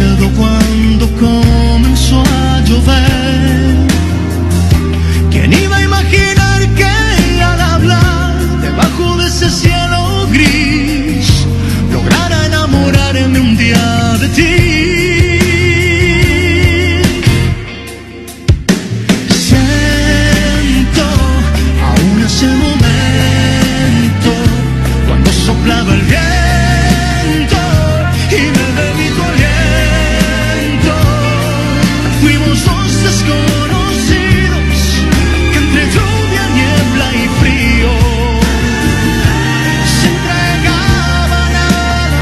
recuerdo cuando comenzó a llover. ¿Quién iba a imaginar que al hablar debajo de ese cielo gris lograra enamorarme un día de ti? Siento aún ese momento cuando soplaba el viento y me bebí tu aliento. Fuimos dos desconocidos que entre lluvia, niebla y frío se entregaban al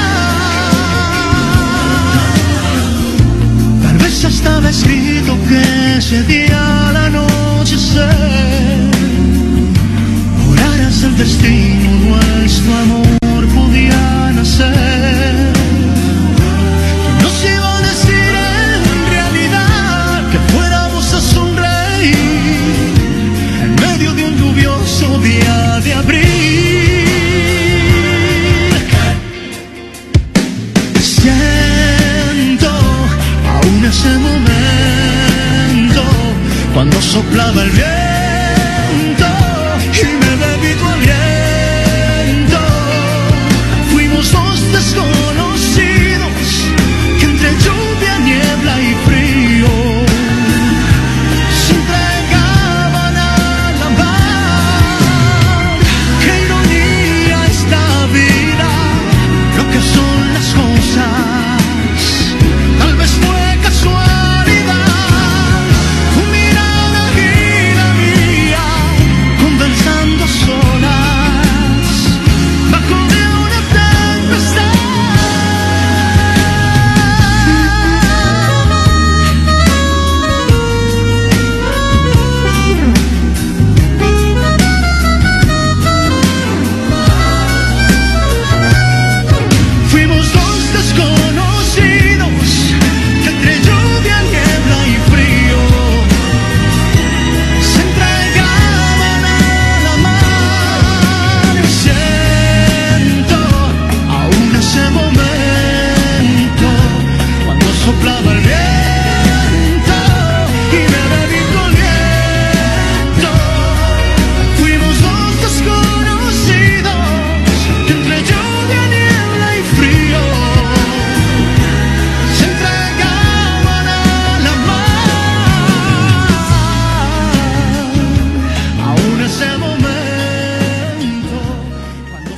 amar. Tal vez estaba escrito que ese día al anochecer oraras el destino, nuestro amor podía nacer. Nos iba a decir en realidad que fuéramos a sonreír en medio de un lluvioso día de abril. Siento aún ese momento cuando soplaba el viento y me bebí tu aliento. Fuimos dos desconocidos que entre lluvia, niebla y frío se entregaban al amar. Qué ironía esta vida, lo que son las cosas. Tal vez fue casualidad, tu mirada y la mía conversando solas bajo de una tempestad. Fuimos dos desconocidos que entre lluvia, niebla y frío se entregaban al amar. Siento aún ese momento cuando soplaba el viento y me bebí tu aliento. Fuimos dos desconocidos que entre lluvia, niebla y frío se entregaban al amar. Aún ese momento cuando...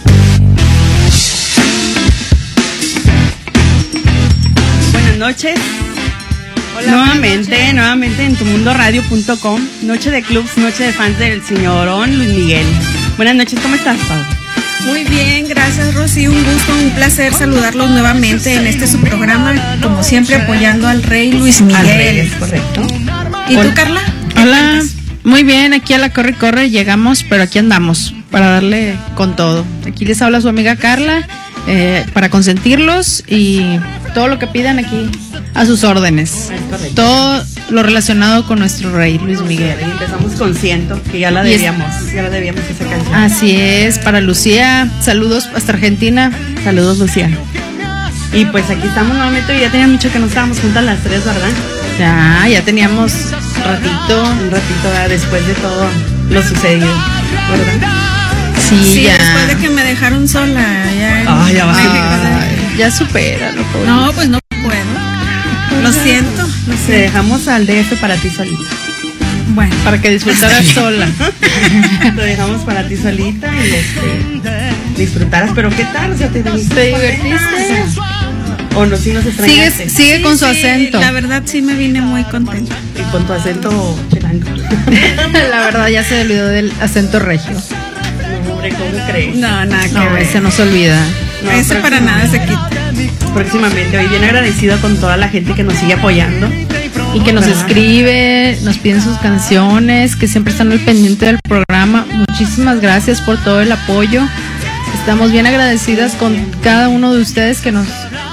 Buenas noches. Hola, Nuevamente en tumundoradio.com. Noche de clubs, noche de fans del señorón Luis Miguel. Buenas noches, ¿cómo estás, Pau? Muy bien, gracias Rosy, un gusto, un placer saludarlos nuevamente en este su programa, como siempre apoyando al rey Luis Miguel. Al rey, es correcto. ¿Y tú, Carla? Hola, muy bien, aquí a la corre y corre llegamos, pero aquí andamos para darle con todo. Aquí les habla su amiga Carla, para consentirlos y todo lo que pidan aquí a sus órdenes. Es correcto. Todo lo relacionado con nuestro rey Luis Miguel. Y empezamos con Ciento, que ya la debíamos esa canción. Así es, para Lucía, saludos hasta Argentina. Saludos, Lucía. Y pues aquí estamos nuevamente, ya tenía mucho que no estábamos juntas las tres, ¿verdad? Ya teníamos un ratito después de todo lo sucedido, ¿verdad? Sí, ya. Después de que me dejaron sola, ya. Ya va. Ya supéralo, pobre. No, pues no puedo. Lo siento. Te dejamos al DF para ti solita. Bueno, para que disfrutaras sola. Te dejamos para ti solita y disfrutaras. Pero ¿qué tal? O sea, ¿te divertiste? ¿O no, si nos extrañaste? Sigue con su acento. La verdad sí me vine muy contenta. Y con tu acento chilango. La verdad ya se olvidó del acento regio. No, hombre, ¿cómo crees? No, nada que ver. Ese no se olvida. No, ese para nada se quita. Próximamente, hoy bien agradecido con toda la gente que nos sigue apoyando. Y que nos escribe, nos piden sus canciones, que siempre están al pendiente del programa. Muchísimas gracias por todo el apoyo. Estamos bien agradecidas con cada uno de ustedes que nos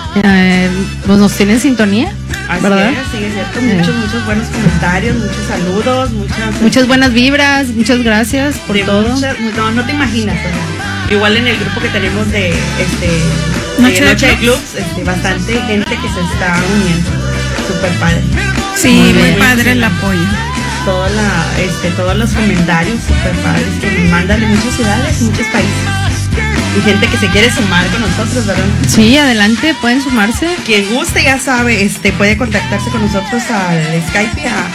tienen en sintonía. Así ¿verdad? es, sí, es cierto. Muchos buenos comentarios, muchos saludos, muchas buenas vibras. Muchas gracias por todo. No te imaginas, ¿verdad? Igual en el grupo que tenemos de Noche de clubs, bastante gente que se está uniendo. Súper padre. Sí, muy padre el apoyo. Todos los comentarios súper padres que me mandan de muchas ciudades, muchos países. Y gente que se quiere sumar con nosotros, ¿verdad? Sí, adelante, pueden sumarse. Quien guste, ya sabe, puede contactarse con nosotros al Skype a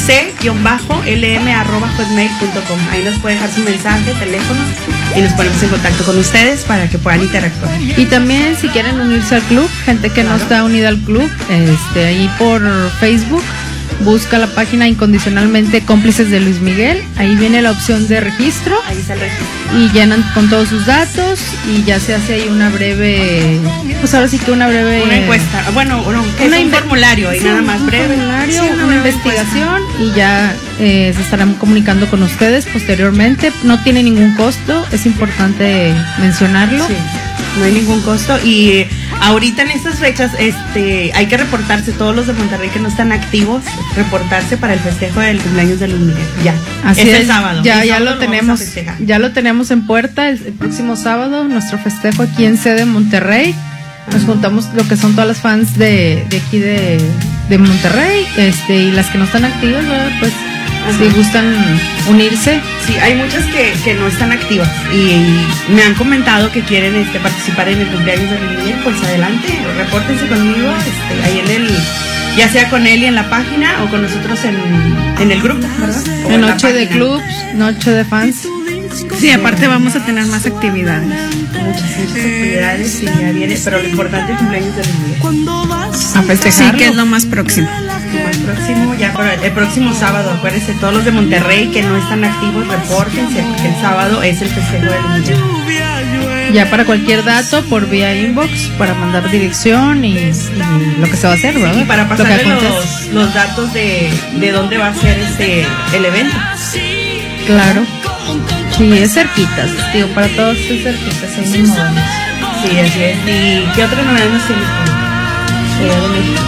ic-lm@hotmail.com. Ahí nos puede dejar su mensaje, teléfono y nos ponemos en contacto con ustedes para que puedan interactuar. Y también si quieren unirse al club, gente que no está unida al club, ahí por Facebook, busca la página Incondicionalmente Cómplices de Luis Miguel. Ahí viene la opción de registro. Ahí está el registro. Y llenan con todos sus datos y ya se hace ahí una breve, pues ahora sí que una encuesta. Bueno, un formulario ahí, sí, nada más breve. Formulario, una investigación y ya se estarán comunicando con ustedes posteriormente. No tiene ningún costo, es importante mencionarlo. Sí, no hay ningún costo y ahorita en estas fechas hay que reportarse, todos los de Monterrey que no están activos, reportarse para el festejo del cumpleaños de Luis Miguel. Ya. Así es. El sábado. Ya lo tenemos. Ya lo tenemos en puerta el próximo sábado, nuestro festejo aquí en sede Monterrey. Nos juntamos lo que son todas las fans de aquí de Monterrey, y las que no están activas, ¿verdad? Pues si gustan unirse. Sí, hay muchas que no están activas y me han comentado que quieren participar en el cumpleaños de Luis Miguel. Pues adelante, repórtense conmigo, ahí ya sea con él y en la página o con nosotros en el grupo, ¿verdad? En noche de clubs, noche de fans. Sí, aparte vamos a tener más actividades. Muchas actividades y ya viene, pero lo importante es el cumpleaños de Luis Miguel. A festejar. Sí, que es lo más próximo. Lo más próximo, ya para el próximo sábado, acuérdense, todos los de Monterrey que no están activos, repórtense, porque el sábado es el festejo de Luis Miguel. Ya para cualquier dato, por vía inbox, para mandar dirección y lo que se va a hacer, ¿verdad? Y para pasarle los datos de dónde va a ser el evento. Claro. Sí, es cerquita, digo, para todos es cerquita, son muy modernos. Sí, así es. ¿Y qué otras novedades nos tienes de México?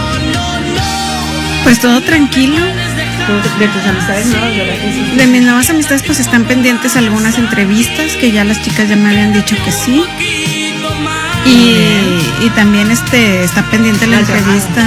Pues todo tranquilo. De tus amistades nuevas, ¿verdad? De mis nuevas amistades, pues están pendientes algunas entrevistas que ya las chicas ya me habían dicho que sí. Y también está pendiente la entrevista.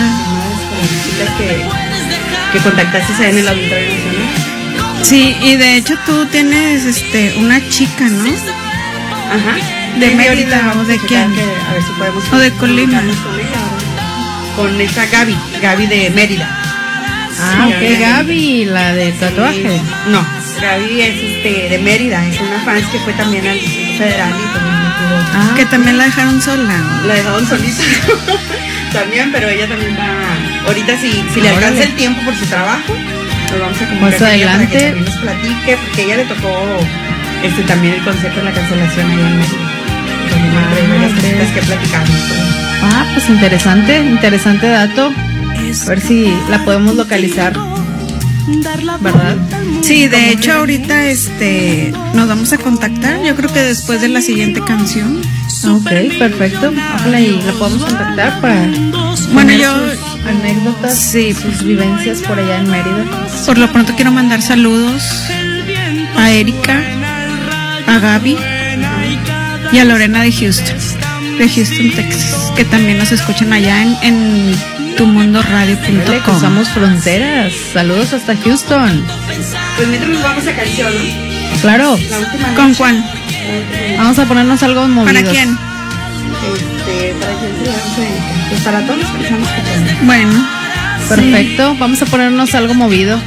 Que contactaste ahí en el Auditorio Nacional. Sí, y de hecho tú tienes una chica, ¿no? Ajá. De Mérida, ¿o de quién? A ver si podemos. O de Colima. Con esta Gaby de Mérida. Ah, ok, Gaby, la de tatuaje. No, Gaby es de Mérida, es una fan que fue también al Distrito Federal y también no pudo. Que también la dejaron sola. La dejaron solita. También, pero ella también va. Ahorita si le alcanza el tiempo por su trabajo, nos vamos a comunicar más adelante para que también nos platique, porque ella le tocó también el concepto de la cancelación ahí en México. Varias cositas que platicamos. Pues interesante dato. A ver si la podemos localizar, ¿verdad? Sí, de hecho ahorita nos vamos a contactar, yo creo que después de la siguiente canción. Ok, perfecto. Ojalá y la podemos contactar para sus anécdotas, sí, sus vivencias por allá en Mérida. Por lo pronto quiero mandar saludos a Erika, a Gaby y a Lorena de Houston, Texas, que también nos escuchan allá en tumundoradio.com. Cruzamos fronteras. Saludos hasta Houston. Pues mientras nos vamos a canción, ¿no? Claro. ¿Con Juan? Vamos a ponernos algo movidos. ¿Para quién? ¿Para quién se le vamos a dedicar? Pues para todos los que estamos escuchando. Bueno. Perfecto. Sí. Vamos a ponernos algo movido.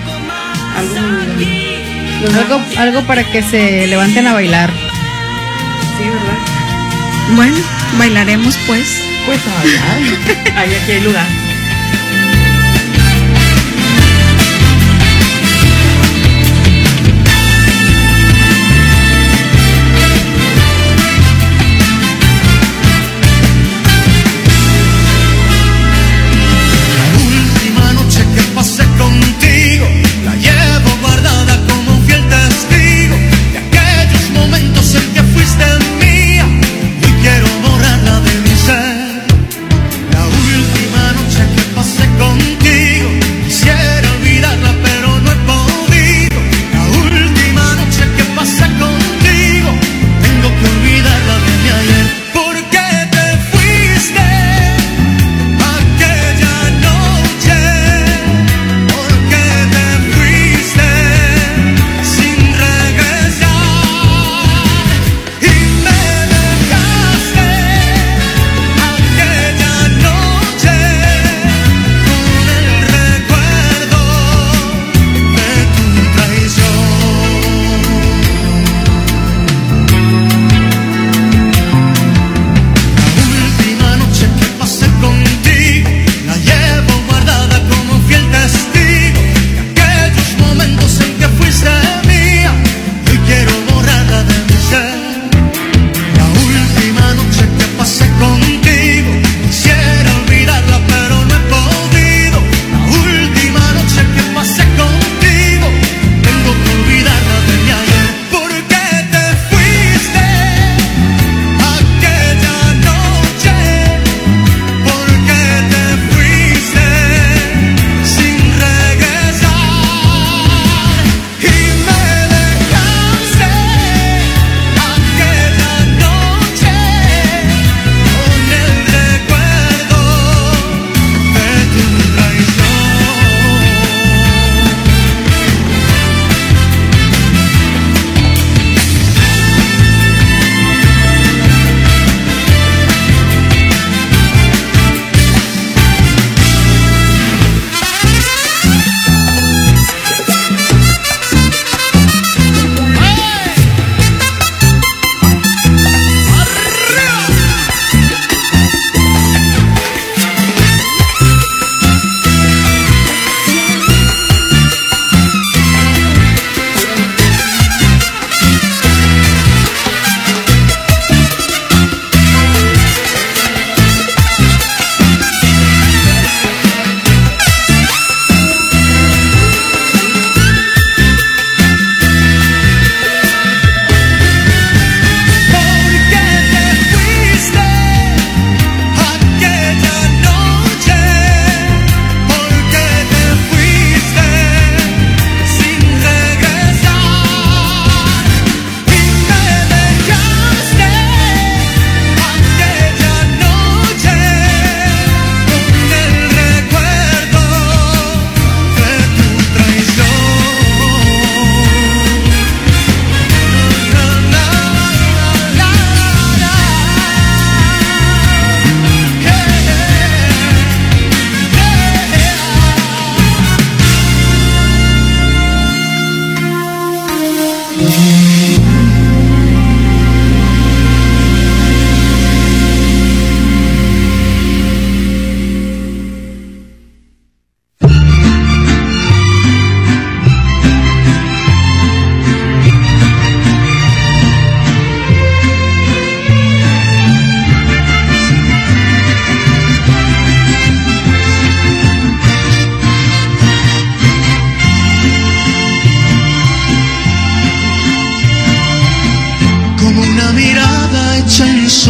Algo para que se levanten a bailar. Sí, ¿verdad? Bueno, bailaremos pues. Pues a bailar. Ahí aquí hay lugar. La última noche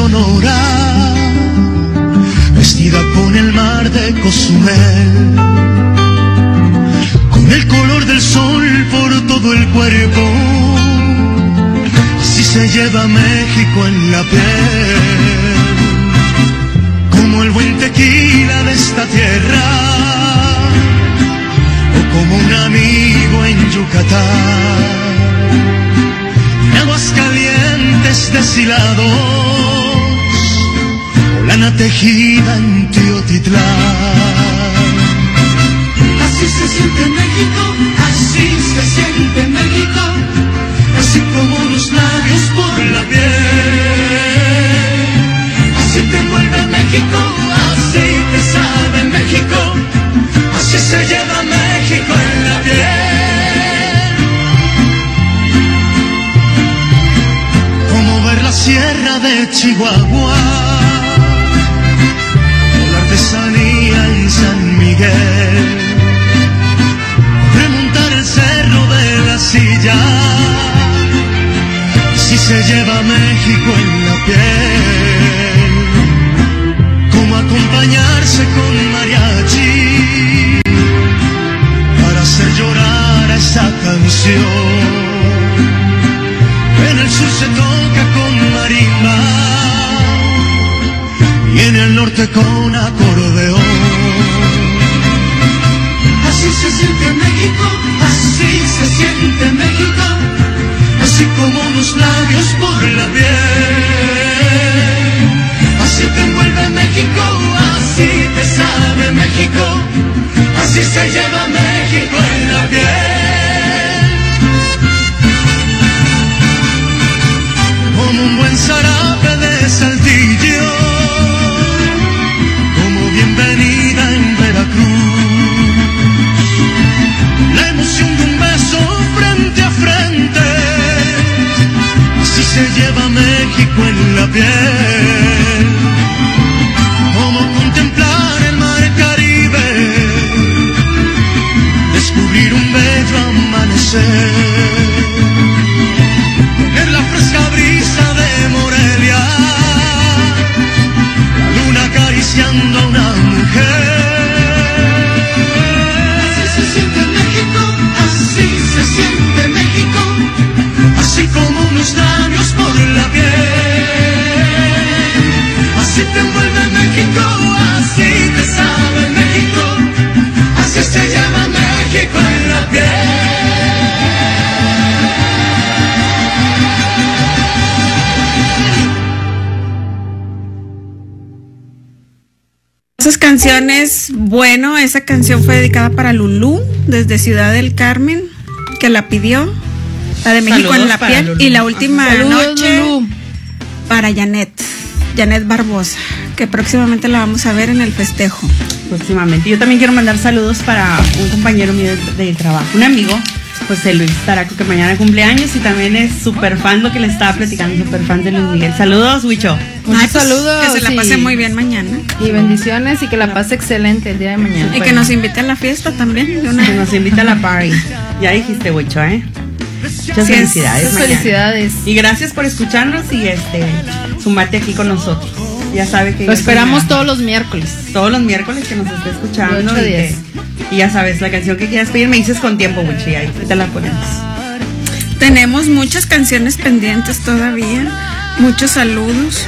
Sonora, vestida con el mar de Cozumel, con el color del sol por todo el cuerpo. Así se lleva México en la piel, como el buen tequila de esta tierra, o como un amigo en Yucatán. En Aguascalientes deshilados, o lana tejida en Teotitlán. Así se siente México, así se siente México, así como los labios por la piel. Así te envuelve México, así te sabe México, así se lleva México en la piel. Como ver la sierra de Chihuahua, o la artesanía en San Miguel, remontar el cerro de la Silla. Si se lleva México en la piel, como acompañarse con mariachi para hacer llorar a esa canción. En el sur se toca con marimba y en el norte con acordeón. Así se siente México, así se siente México, así como los labios por la piel. Así te envuelve México, así te sabe México, así se lleva México en la piel. Como un buen zarape de Saltillo, como bienvenida en Veracruz, la emoción de un beso frente a frente. Así se lleva México en la piel, como contemplar el mar Caribe, descubrir un bello amanecer, tener la fresca brisa de Morelia, la luna acariciando a una mujer. Así se siente México, así se siente México, así como unos labios por la piel. Así te envuelve México, así te sabe México, así se llama México en la piel. Esas canciones, bueno, esa canción fue dedicada para Lulú desde Ciudad del Carmen, que la pidió, la de México Saludos en la para piel. Lulú. Y la última Saludos, noche Lulú. para Janet Barbosa, que próximamente la vamos a ver en el festejo. Próximamente. Yo también quiero mandar saludos para un compañero mío de trabajo, un amigo, José Luis Taraco, que mañana cumple años y también es súper fan, lo que le estaba platicando, súper fan de Luis Miguel. Saludos, Huicho. Muchos Ay, pues, saludos. Que se la pase y- muy bien mañana. Y bendiciones y que la pase excelente el día de mañana. Y que nos invite a la fiesta también. De una Que nos invita a la party. Ya dijiste, Huicho, ¿eh? Muchas Sí, felicidades. Muchas mañana. felicidades. Y gracias por escucharnos y sumarte aquí con nosotros. Ya sabe que Lo yo esperamos soy todos los miércoles. todos los miércoles que nos esté escuchando. De 8 a 10. Y ya sabes, la canción que quieras pedir me dices con tiempo, Huicho, y ahí te la ponemos. Tenemos muchas canciones pendientes todavía. Muchos saludos.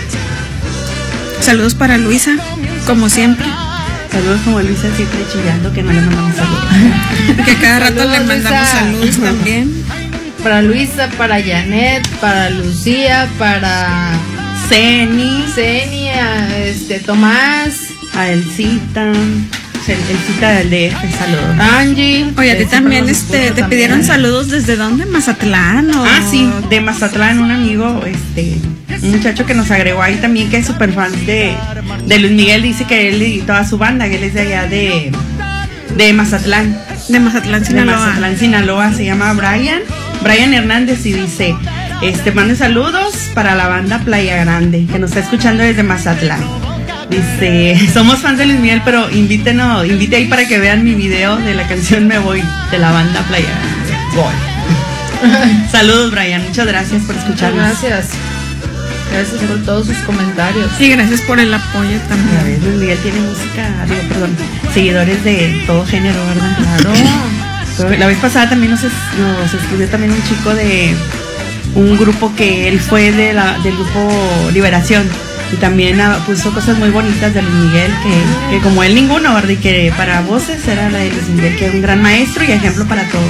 Saludos para Luisa, como siempre. Saludos como Luisa siempre chillando que no le mandamos saludos. Que cada rato Saludos, le mandamos Luisa. saludos también. Para Luisa, para Janet, para Lucía, para Ceni, Zenia, Tomás, a Elcita, Elcita del DF, saludos. Angie. Oye, a ti Siempre también nos escucha te también. pidieron saludos desde dónde, Mazatlán o Ah, sí, de Mazatlán, un amigo, un muchacho que nos agregó ahí también, que es súper fan de Luis Miguel, dice que él y toda su banda, que él es de allá de Mazatlán. de Mazatlán, De Sinaloa. Mazatlán, Sinaloa, se llama Brian Hernández y dice, mande saludos para la banda Playa Grande, que nos está escuchando desde Mazatlán. Dice, somos fans de Luis Miguel, pero invite ahí para que vean mi video de la canción Me Voy, de la banda Playa Grande. Voy. Saludos, Brian, muchas gracias por escucharnos. Gracias. Gracias por todos sus comentarios. Y gracias por el apoyo A también. ver, Luis Miguel tiene seguidores de todo género, ¿verdad? Claro. La vez pasada también nos escribió también un chico de un grupo que él fue del grupo Liberación. Y también puso cosas muy bonitas de Luis Miguel, que como él ninguno, ¿verdad? Y que para voces era la de Luis Miguel, que es un gran maestro y ejemplo para todos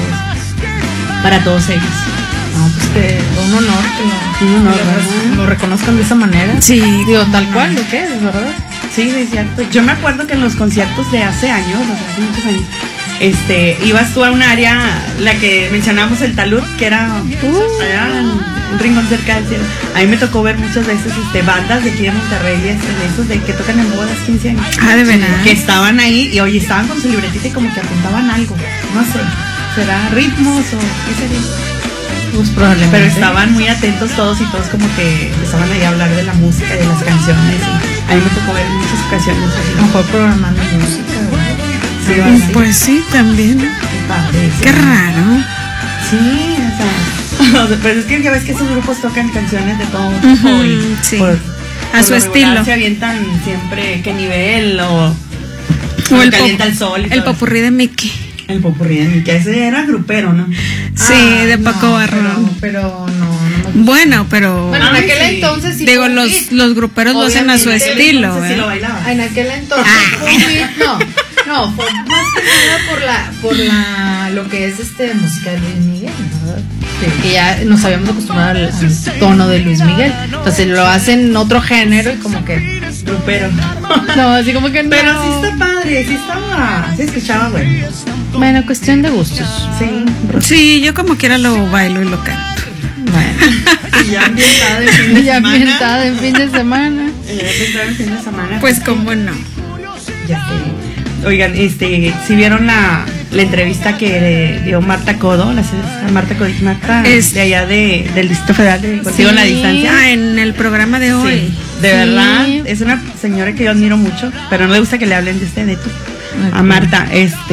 ellos. No, pues que un honor que lo reconozcan de esa manera. Sí. Digo, tal cual, lo que es, ¿verdad? Sí, es cierto. Yo me acuerdo que en los conciertos de hace años, o sea, hace muchos años, ibas tú a un área, la que mencionamos, el talud, que era allá en un rincón cerca del cielo. A mí me tocó ver muchas veces bandas de aquí de Monterrey, de esos de que tocan en bodas 15 años. Ah, de verdad. Que estaban ahí y oye, estaban con su libretita y como que apuntaban algo. No sé, ¿será ritmos o qué sería? Pues probablemente. Pero estaban muy atentos todos y todos como que empezaban ahí a hablar de la música y de las canciones. Y a mí me tocó ver en muchas ocasiones así. A lo mejor programando música, ¿verdad? Sí, ¿verdad? Pues sí, también. Qué padre, sí. Qué raro. Sí, o sea, pero es que ya ves que esos grupos tocan canciones de todo tipo y sí. por A su lo regular estilo. se avientan siempre qué nivel o el calienta el sol y el todo popurrí de Mickey. eso. El popurrí de Mickey, ese era grupero, ¿no? Sí, de Paco Barrón. Pero no Bueno, pero Bueno, en Ay, aquel sí. entonces sí digo, fue un hit. los gruperos lo hacen a su Obviamente, estilo. Entonces sí lo ¿eh? bailaba. En aquel entonces fue un hit, no, fue más que nada por lo que es música de Luis Miguel, ¿verdad? Sí. Que ya nos habíamos acostumbrado al tono de Luis Miguel. Entonces lo hacen otro género y como que Grupero. no, así como que no. Pero sí está padre, sí escuchaba bueno. Bueno, cuestión de gustos. Sí. Sí, yo como quiera lo bailo y lo canto. Y ya ambientada de fin de Ya semana. ambientada en fin de semana. Ya ambientada en fin de semana. Pues cómo no. Ya sé. Oigan, si vieron la entrevista que le dio Marta Codo, Marta Es- de allá del Distrito Federal de Contigo en la Distancia. Ah, en el programa de hoy. Sí, de Sí. verdad, es una señora que yo admiro mucho, pero no le gusta que le hablen de tú. A Ok. Marta,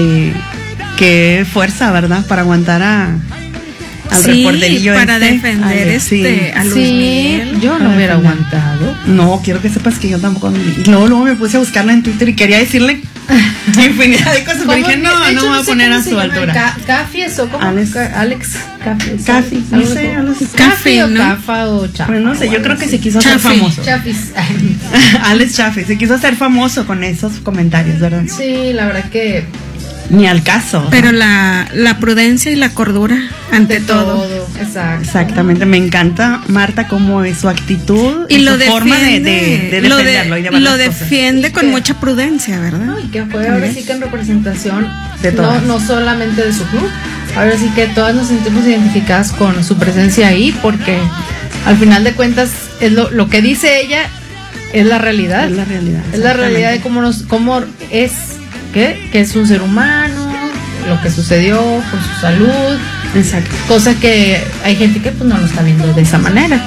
qué fuerza, ¿verdad? Para aguantar al Sí, reporterillo para defender Alex, sí. a Luis Sí, Miguel. yo no hubiera aguantado. No, quiero que sepas que yo tampoco. Y luego me puse a buscarla en Twitter y quería decirle infinidad de cosas, pero dije, no me voy a poner a su altura. Cafi, eso, ¿cómo? Alex. Alex Cafi. Cafi, no sé, algo así. Cafi o ¿no? Cafa o Chafa. Pues no sé, yo creo que se quiso Chafi. hacer famoso. Chafis. Alex Chaffee se quiso hacer famoso con esos comentarios, ¿verdad? Sí, la verdad que Ni al caso. Pero la prudencia y la cordura ante todo. Exacto. Exactamente, me encanta Marta como es su actitud Y su lo forma de defiende, defenderlo y de ver lo las cosas. defiende con Sí. mucha prudencia, ¿verdad? No, y que fue ahora sí que en representación De todas. no solamente de su club, ahora sí que todas nos sentimos identificadas con su presencia ahí, porque al final de cuentas es lo que dice ella es la realidad. Es la realidad. Es la realidad de cómo es que es un ser humano, lo que sucedió con su salud, Exacto. cosa que hay gente que pues no lo está viendo de esa manera.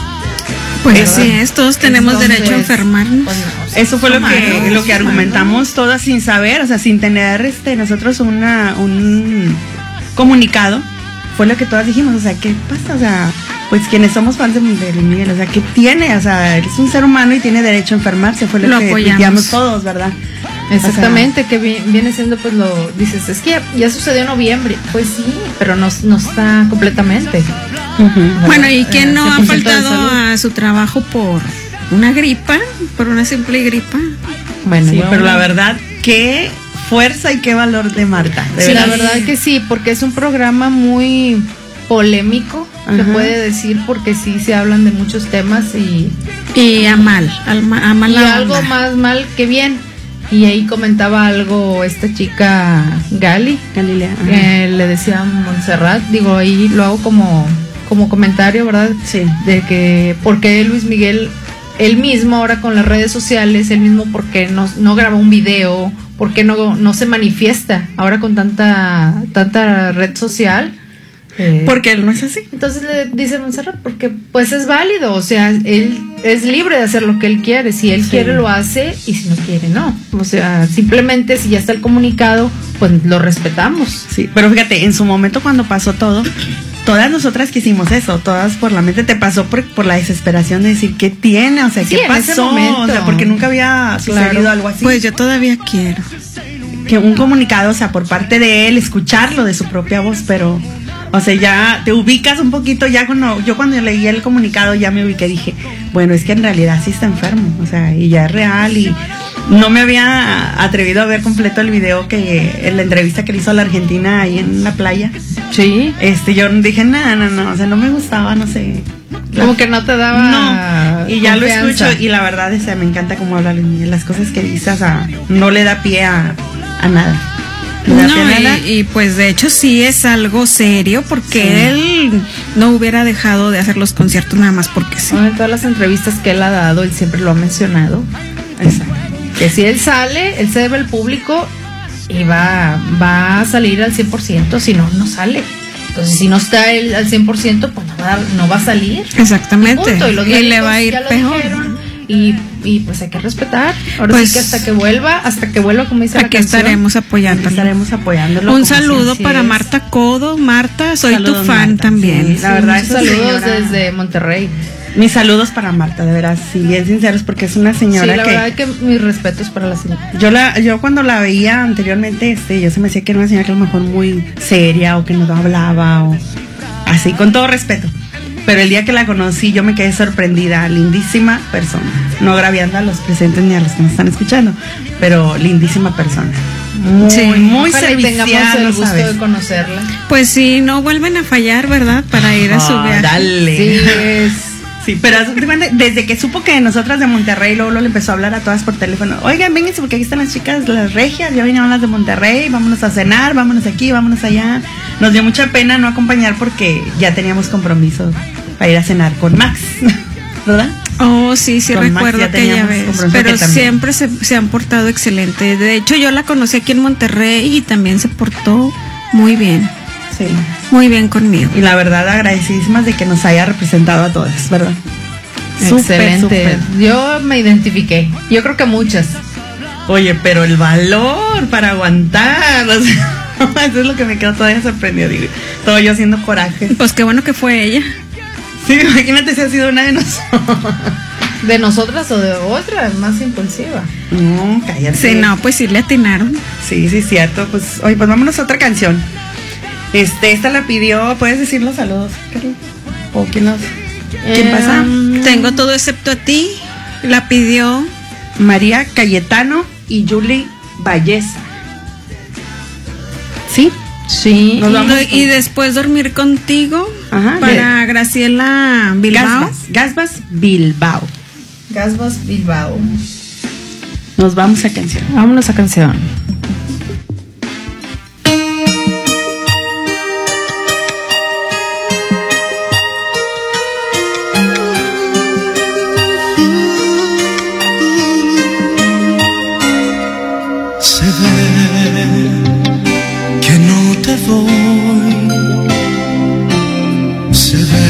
Pues ¿verdad? sí, todos tenemos Entonces, derecho a enfermarnos. pues, no, o sea, Eso fue lo que humanos. argumentamos todas sin saber, o sea, sin tener nosotros un comunicado. Fue lo que todas dijimos, o sea, ¿qué pasa? O sea, pues quienes somos fans de Luis Miguel, o sea, ¿qué tiene? O sea, él es un ser humano y tiene derecho a enfermarse, fue lo Lo que apoyamos. tuiteamos todos, ¿verdad? exactamente, que viene siendo pues lo dices, es que ya sucedió en noviembre, pues sí, pero no está completamente. Bueno, ¿y quién no ha 100% de faltado salud. a su trabajo por una gripa? Por una simple gripa. Bueno, Sí, yo- pero la verdad, qué fuerza y qué valor de Marta, de sí, verdad. la verdad que sí, porque es un programa muy polémico, se Ajá. puede decir, porque sí se hablan de muchos temas Y a mal, a y mala algo onda. más mal que bien. Y ahí comentaba algo esta chica Gali, Galilea. ajá. que le decía a Montserrat, digo, ahí lo hago como comentario, ¿verdad? Sí. De que por qué Luis Miguel, él mismo ahora con las redes sociales, él mismo por qué no graba un video, por qué no se manifiesta ahora con tanta red social. Porque él no es así. Entonces le dice Montserrat, porque pues es válido, o sea, él es libre de hacer lo que él quiere, si él Sí. quiere lo hace y si no quiere no, o sea, simplemente si ya está el comunicado, pues lo respetamos. Sí, pero fíjate, en su momento cuando pasó todo, todas nosotras que hicimos eso, todas por la mente te pasó por la desesperación de decir, ¿qué tiene? O sea, Sí, ¿qué en ese pasó? momento. O sea, porque nunca había sucedido algo así. Pues yo todavía quiero. Que un comunicado, o sea, por parte de él, escucharlo de su propia voz, pero, o sea, ya te ubicas un poquito, ya cuando leí el comunicado ya me ubiqué, dije, bueno, es que en realidad sí está enfermo, o sea, y ya es real, y no me había atrevido a ver completo el video en la entrevista que le hizo a la Argentina ahí en la playa. Sí. Yo dije, no, o sea, no me gustaba, no sé. Como que no te daba. No, y ya confianza. lo escucho y la verdad, o sea, me encanta cómo habla Luis Miguel, las cosas que dice, o sea, no le da pie a nada. No le da pie a nada. Y pues de hecho sí es algo serio porque él no hubiera dejado de hacer los conciertos nada más porque sí. Bueno, en todas las entrevistas que él ha dado, él siempre lo ha mencionado. Exacto. Que si él sale, él se debe al público y va a salir al 100%, si no, no sale. Entonces, si no está él al 100%, pues no va a salir. Exactamente. Punto. Y los Y le va a médicos ir ya lo peor. dijeron, y pues hay que respetar. Ahora Pues, sí que hasta que vuelva, como dice la Aquí canción. estaremos apoyándolo. Estaremos apoyándolo. Un como saludo así para es. Marta Codo. Marta, soy Saludos, tu fan Marta. también. Sí, la verdad, Muchos esa saludos señora- desde Monterrey. Mis saludos para Marta, de veras, sí, bien sinceros, porque es una señora Sí, la que verdad es que mis respetos para la señora. yo cuando la veía anteriormente, yo se me decía que era una señora que a lo mejor muy seria o que no hablaba o así, con todo respeto. Pero el día que la conocí yo me quedé sorprendida, lindísima persona. No agraviando a los presentes ni a los que nos están escuchando, pero lindísima persona. Muy, Sí. muy Ojalá y tengamos servicial, el ¿no gusto sabes? de conocerla. Pues sí, no vuelven a fallar, ¿verdad? Para ir a su viaje. Dale. Sí, es. Sí, pero hazte cuenta, desde que supo que nosotras de Monterrey, luego le empezó a hablar a todas por teléfono. Oigan, vénganse porque aquí están las chicas, las regias, ya vinieron las de Monterrey, vámonos a cenar, vámonos aquí, vámonos allá. Nos dio mucha pena no acompañar porque ya teníamos compromiso para ir a cenar con Max, ¿verdad? Oh, sí, Con Max recuerdo ya aquella teníamos vez. compromiso Pero que también. siempre se han portado excelente. De hecho, yo la conocí aquí en Monterrey y también se portó muy bien. Sí. Muy bien conmigo. Y la verdad, agradecidísimas de que nos haya representado a todas, ¿verdad? Excelente. Súper. Yo me identifiqué. Yo creo que muchas. Oye, pero el valor para aguantar, o sea, eso es lo que me quedó todavía sorprendido, digo, todo yo haciendo coraje. Pues qué bueno que fue ella. Sí, imagínate si ha sido una de nosotros. ¿De nosotras o de otra? Más impulsiva. No, cállate. Sí, no, pues sí le atinaron. Sí, cierto. Pues, oye, pues vámonos a otra canción. Esta la pidió, ¿puedes decir los saludos, Carly? ¿O quién pasa? Tengo todo excepto a ti. La pidió. María Cayetano y Julie Valleza. ¿Sí? Sí. Nos vamos Y después dormir contigo. Ajá, Para Graciela Bilbao. Gasbas Bilbao. Gasbas Bilbao. Nos vamos a canción. Vámonos a canción. Se ve que no te doy, se ve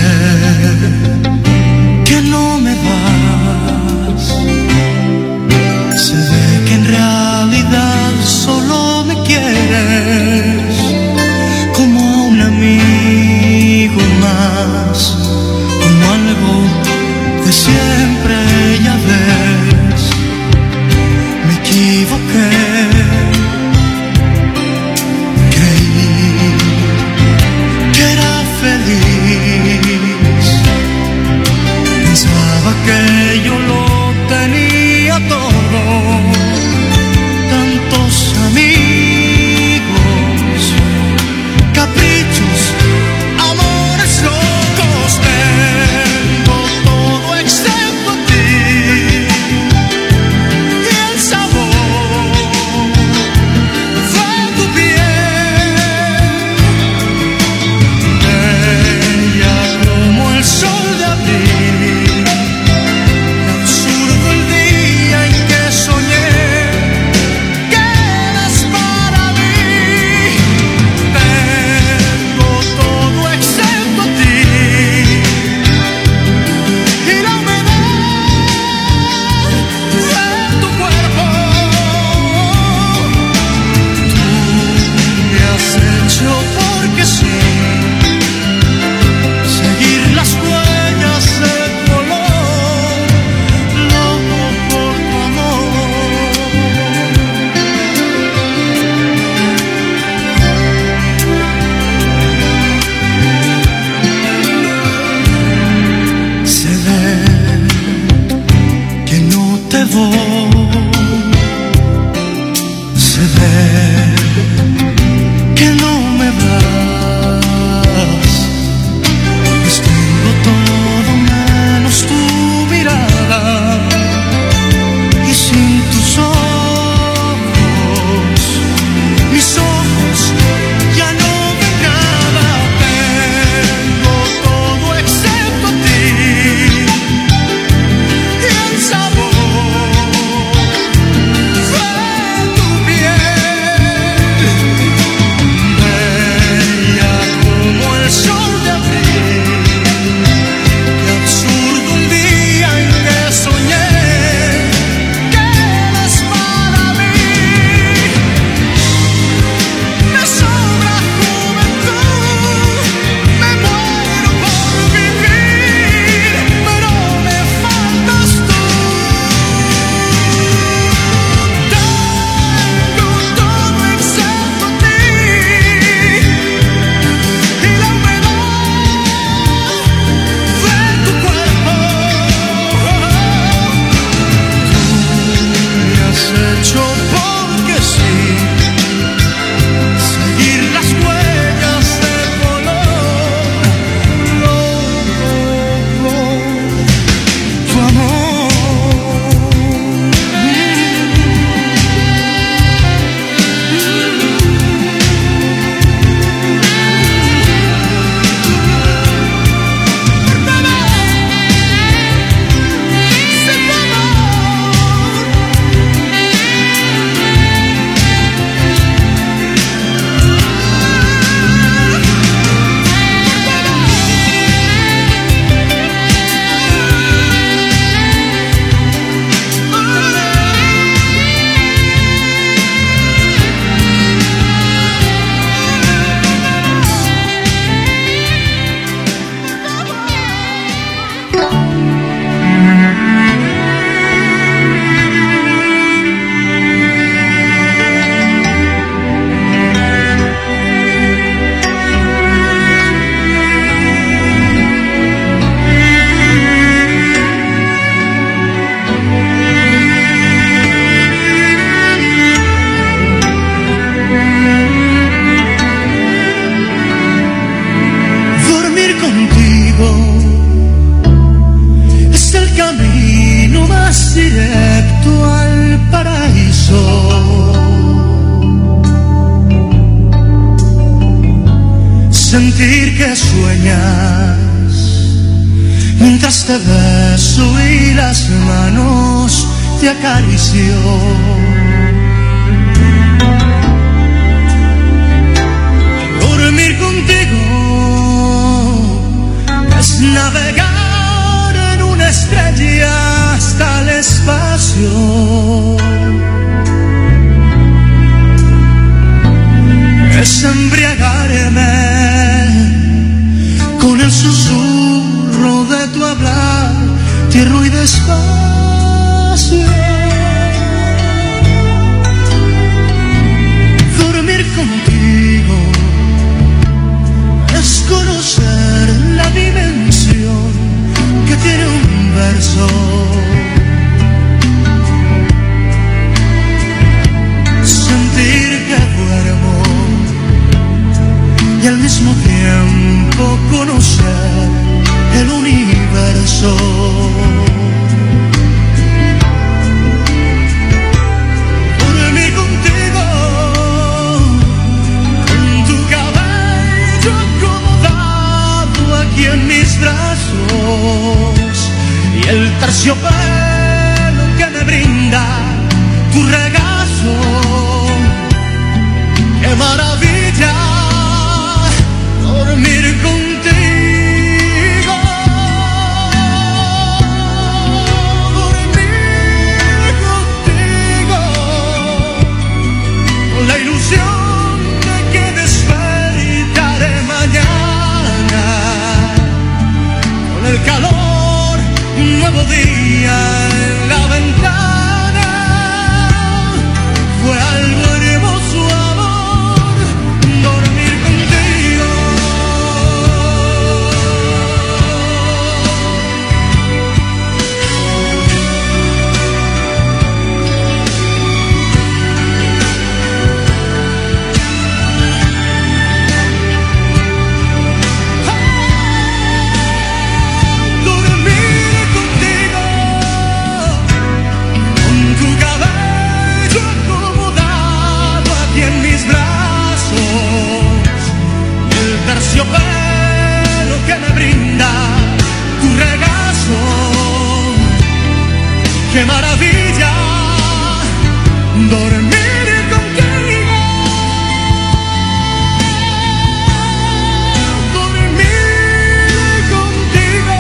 que no me das, se ve que en realidad te voy, se ve que no me das. Pues tengo todo menos tu mirada, y sin tus ojos, mis ojos ya no ven nada. Tengo todo excepto a ti y el sabor de tu piel, bella como el sol de abril. Qué absurdo un día en que soñé que eras para mí. Me sobra juventud, me muero por vivir, pero me faltas tú. Tengo todo excepto a ti y la humedad de tu cuerpo. Tú me has hecho porque sí seguir las huellas de color loco, tu amor. Dormir contigo es el camino más directo al paraíso. Sentir que sueñas mientras te beso y las manos te acaricio. Dormir contigo es navegar en una estrella hasta el espacio. Es embriagarme con el susurro de tu hablar, tierno y despacio. Dormir contigo es conocer la dimensión que tiene un verso. Sentir que duermo y al mismo tiempo conocer el universo. maravilla dormir contigo, dormir contigo,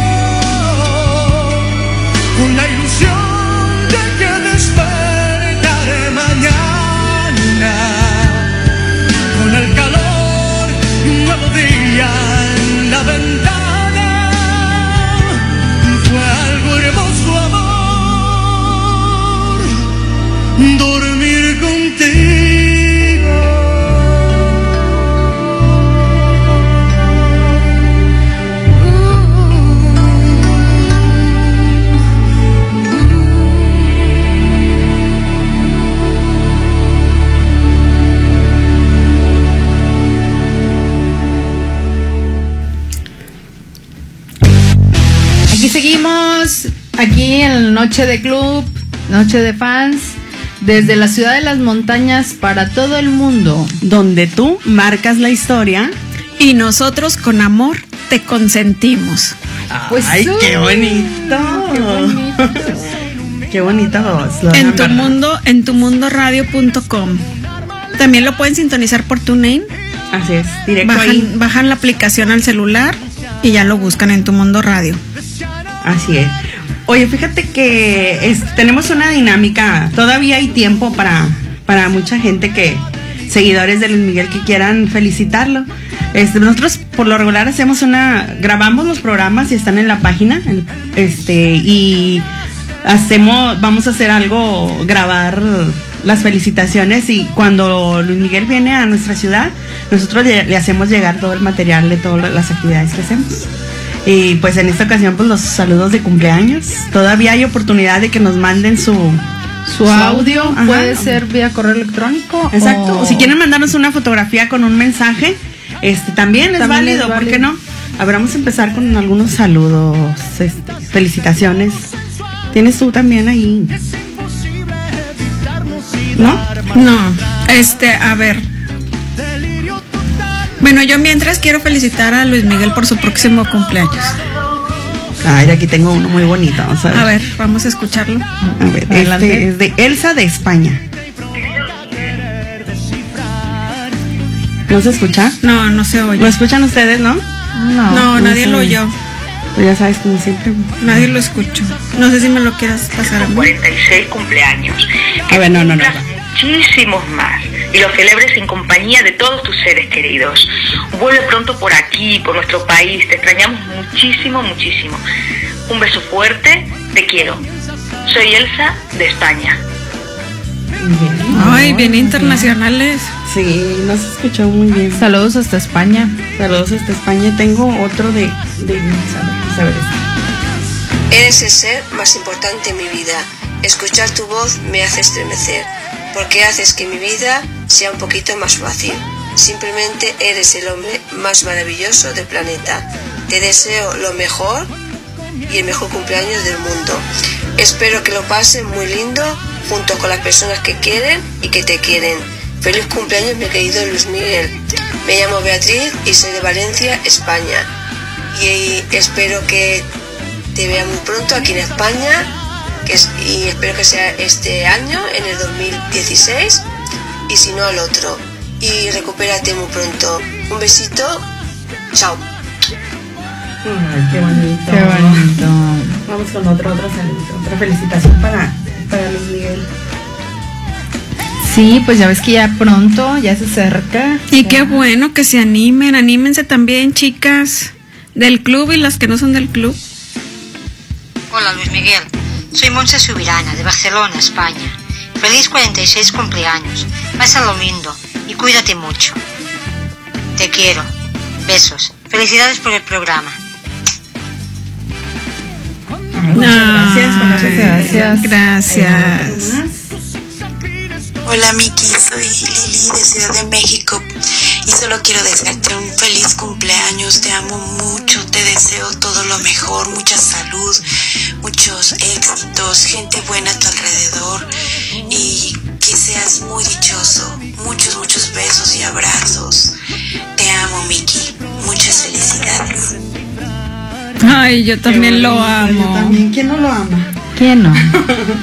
con la ilusión de que despertaré mañana, con el calor de un nuevo día en la ventana. Fue algo hermoso, amor, dormir contigo. Aquí seguimos, aquí en Noche de Club, Noche de Fans, desde la ciudad de las montañas para todo el mundo. Donde tú marcas la historia. Y nosotros con amor te consentimos. Pues, ¡Ay, qué bonito! Qué bonito. ¡Qué bonita voz! Lorena, En tu ¿verdad? mundo, en tumundoradio.com. También lo pueden sintonizar por TuneIn. Así es, directo ahí. Bajan la aplicación al celular y ya lo buscan en Tu Mundo Radio. Así es. Oye, fíjate que tenemos una dinámica. Todavía hay tiempo para mucha gente seguidores de Luis Miguel que quieran felicitarlo. Nosotros por lo regular grabamos los programas y están en la página, y vamos a hacer algo, grabar las felicitaciones, y cuando Luis Miguel viene a nuestra ciudad, nosotros le hacemos llegar todo el material de todas las actividades que hacemos. Y pues en esta ocasión, pues los saludos de cumpleaños. Todavía hay oportunidad de que nos manden su audio. Ajá. Puede ser vía correo electrónico. Exacto. O si quieren mandarnos una fotografía con un mensaje, también es válido, ¿por qué no? A ver, vamos a empezar con algunos saludos, felicitaciones. Tienes tú también ahí, ¿no? No, a ver. Bueno, yo mientras quiero felicitar a Luis Miguel por su próximo cumpleaños. Ay, aquí tengo uno muy bonito, vamos a ver. A ver, vamos a escucharlo. A ver, Adelante. es de Elsa de España. ¿No se escucha? No, no se oye. ¿Lo escuchan ustedes, no? No, nadie se lo oye. oyó. Pues ya sabes, como siempre. Nadie lo escuchó. No sé si me lo quieras pasar a mí. 46 cumpleaños. A ver, no. Cumplas muchísimos más y los celebres en compañía de todos tus seres queridos. Vuelve pronto por aquí, por nuestro país. Te extrañamos muchísimo, muchísimo. Un beso fuerte. Te quiero. Soy Elsa de España. Ay, bien internacionales. Sí, no se escuchó muy bien. Saludos hasta España. Saludos hasta España. Tengo otro de Isabel. Eres el ser más importante en mi vida. Escuchar tu voz me hace estremecer, porque haces que mi vida sea un poquito más fácil. Simplemente eres el hombre más maravilloso del planeta. Te deseo lo mejor y el mejor cumpleaños del mundo. Espero que lo pases muy lindo junto con las personas que quieren y que te quieren. Feliz cumpleaños, mi querido Luis Miguel. Me llamo Beatriz y soy de Valencia, España. Y espero que te vea muy pronto aquí en España, y espero que sea este año, en el 2016, y si no al otro. Y recupérate muy pronto. Un besito. Chao. Ay, qué bonito. Qué bonito. Vamos con otro saludo, otra felicitación para Luis Miguel. Sí, pues ya ves que ya pronto, ya se acerca. Y qué bueno que se animen. Anímense también, chicas del club y las que no son del club. Hola Luis Miguel, soy Montse Subirana de Barcelona, España. Feliz 46 cumpleaños, pásalo lindo y cuídate mucho. Te quiero, besos, felicidades por el programa. Gracias. Hola Miki, soy Lili de Ciudad de México y solo quiero desearte un feliz cumpleaños. Te amo mucho, te deseo todo lo mejor, mucha salud, muchos éxitos, gente buena a tu alrededor y que seas muy dichoso. Muchos besos y abrazos. Te amo Miki, muchas felicidades. Ay, yo también lo amo. Yo también. ¿Quién no lo ama? ¿Quién no?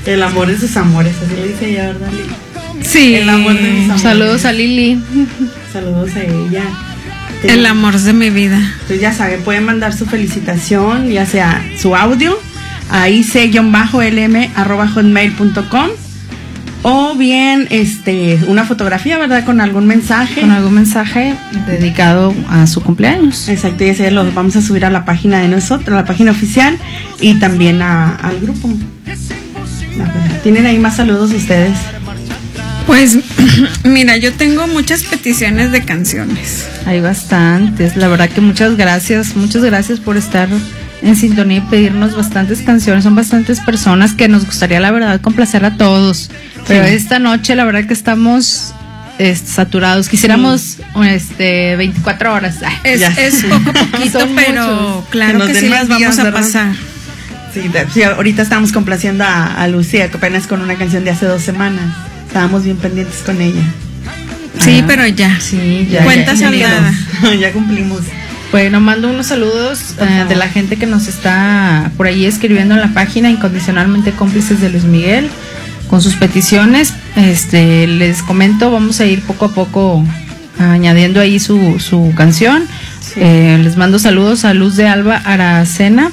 El amor de sus amores, así le dice ella, ¿verdad, Lili? Sí. El amor de sus amores. Saludos a Lili. Saludos a ella. El amor de mi vida. Entonces ya saben, pueden mandar su felicitación, ya sea su audio a ic-lm@hotmail.com o bien una fotografía, ¿verdad? Con algún mensaje. Con algún mensaje dedicado a su cumpleaños. Exacto, y ese lo vamos a subir a la página de nosotros, a la página oficial y también al grupo. ¿Tienen ahí más saludos ustedes? Pues mira, yo tengo muchas peticiones de canciones. Hay bastantes, la verdad que muchas gracias por estar en sintonía y pedirnos bastantes canciones. Son bastantes personas que nos gustaría, la verdad, complacer a todos. Pero esta noche, la verdad que estamos saturados. Quisiéramos 24 horas. Es poco poquito, pero muchos. claro que sí las vamos a pasar. Sí, ahorita estamos complaciendo a Lucía, que apenas con una canción de hace 2 semanas. Estábamos bien pendientes con ella. Sí, pero ya. Sí, ya. Cuenta saldada. Ya cumplimos. Bueno, mando unos saludos de la gente que nos está por ahí escribiendo en la página Incondicionalmente Cómplices de Luis Miguel con sus peticiones. Les comento, vamos a ir poco a poco añadiendo ahí su canción. Sí. Les mando saludos a Luz de Alba Aracena,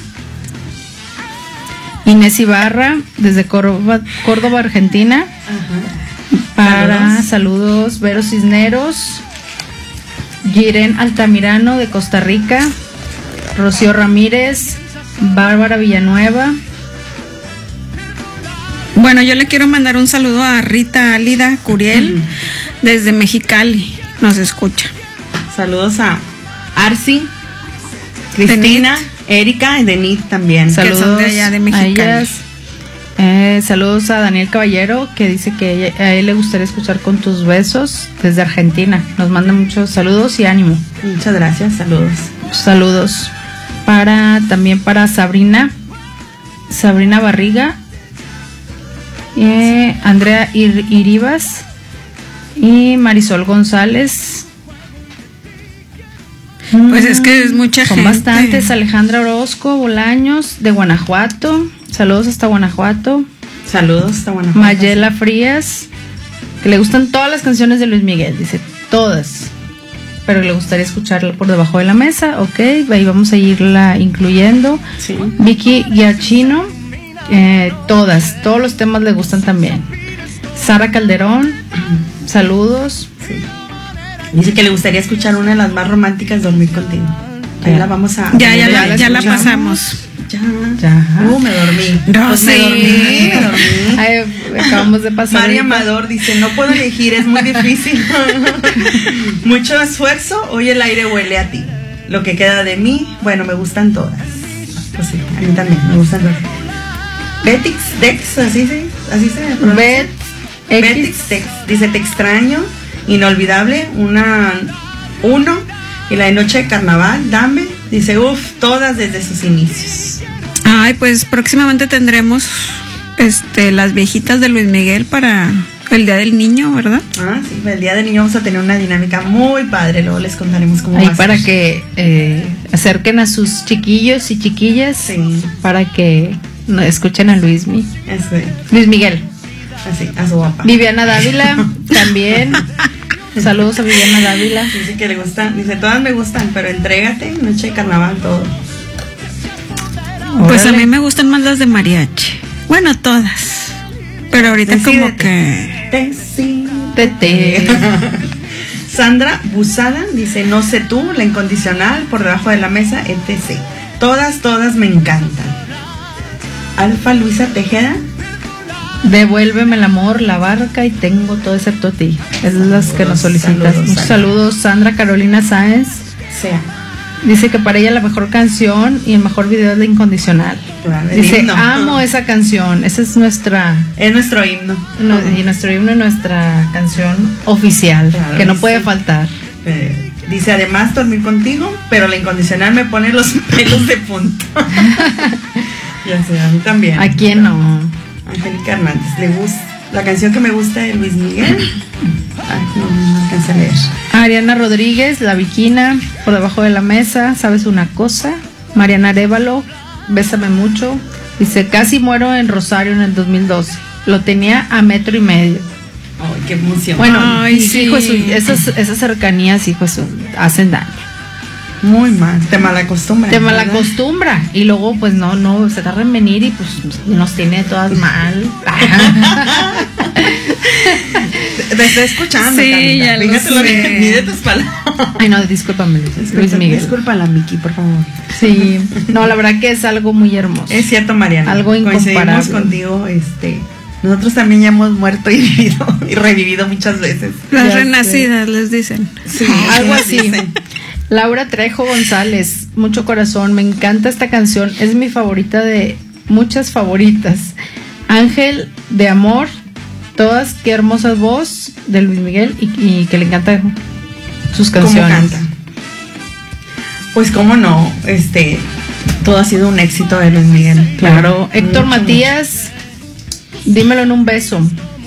Inés Ibarra desde Córdoba, Argentina. Ajá. Saludos Vero Cisneros, Jiren Altamirano de Costa Rica, Rocío Ramírez, Bárbara Villanueva. Bueno, yo le quiero mandar un saludo a Rita Álida Curiel desde Mexicali, nos escucha. Saludos a Arci, Cristina, Erika y Denit también. Saludos, que son de allá de Mexicali. Saludos a Daniel Caballero, que dice que a él le gustaría escuchar Con tus besos desde Argentina. Nos manda muchos saludos y ánimo. Muchas gracias, saludos. Saludos también para Sabrina Barriga, Andrea Iribas y Marisol González. Pues es que es mucha gente. Son bastantes. Alejandra Orozco Bolaños de Guanajuato. Saludos hasta Guanajuato. Saludos hasta Guanajuato. Mayela Frías, que le gustan todas las canciones de Luis Miguel, dice todas, pero le gustaría escucharla por debajo de la mesa. Ok, ahí vamos a irla incluyendo. Sí. Vicky Giachino, todos los temas le gustan también. Sara Calderón, saludos. Sí. Dice que le gustaría escuchar una de las más románticas, Dormir contigo. Ahí la vamos a... Ya la pasamos. Ya. Me dormí. Me dormí. Ay, acabamos de pasar. María Amador dice, no puedo elegir, es muy difícil. Mucho esfuerzo, hoy el aire huele a ti. Lo que queda de mí, bueno, me gustan todas. Pues sí, a mí también me gustan todas. Betix, así se pronuncia. Betix, dice, te extraño, inolvidable, uno, y la de Noche de Carnaval, dame, dice, todas desde sus inicios. Ay, pues próximamente tendremos las viejitas de Luis Miguel para el Día del Niño, ¿verdad? Ah, sí, el Día del Niño vamos a tener una dinámica muy padre, luego les contaremos cómo ahí va a para ser. Que acerquen a sus chiquillos y chiquillas, sí, para que escuchen a Luis Miguel. Así, a su papá. Viviana Dávila también. Saludos a Viviana Dávila. Dice que le gustan, dice, todas me gustan, pero entrégate, Noche de Carnaval, todo. Pues órale. A mí me gustan más las de mariachi. Bueno, todas. Pero ahorita como que... Decídete. Sandra Busada dice, no sé tú, La Incondicional, Por debajo de la mesa, etc. Todas me encantan. Alfa Luisa Tejeda. Devuélveme el amor, La Barca y Tengo todo excepto a ti. Esas son las que nos solicitas. Muchos saludos. Sandra Carolina Sáenz. Dice que para ella la mejor canción y el mejor video es La Incondicional. Claro, dice, himno. Amo esa canción. Esa es es nuestro himno. Y nuestro himno es nuestra canción oficial, claro, que no puede faltar. Dice, además, Dormir contigo, pero La Incondicional me pone los pelos de punta. Ya sé, a mí también. ¿A quién no? Angélica Hernández, le gusta la canción que me gusta de Luis Miguel. No alcancé a leer. Ariana Rodríguez, La Viquina, Por debajo de la mesa, Sabes una cosa. Mariana Arévalo, Bésame mucho. Dice, casi muero en Rosario en el 2012. Lo tenía a 1.5 metros. Ay, qué emoción. Bueno, Ay, sí. hijo, esas cercanías, hijo, hacen daño. Muy mal. Te malacostumbra. Te malacostumbra. Y luego, pues no, se tarda en venir y pues nos tiene todas mal. Te estoy escuchando. Sí, Carlita. ya lo Fíjatelo sé. bien, mide tus palabras. Ay, no, discúlpame, Luis Miguel. Discúlpala, Miki, por favor. Sí, no, la verdad que es algo muy hermoso. Es cierto, Mariana. Algo incomparable. Coincidimos contigo, nosotros también ya hemos muerto y vivido y revivido muchas veces. Las Ya renacidas, les dicen. Sí, Algo nos así. dicen. Laura Trejo González, mucho corazón, me encanta esta canción, es mi favorita de muchas favoritas. Ángel de amor, todas, qué hermosa voz de Luis Miguel y que le encanta sus ¿Cómo canciones. canta? Pues cómo no, todo ha sido un éxito de Luis Miguel. Claro, Héctor Mucho, Matías, dímelo en un beso.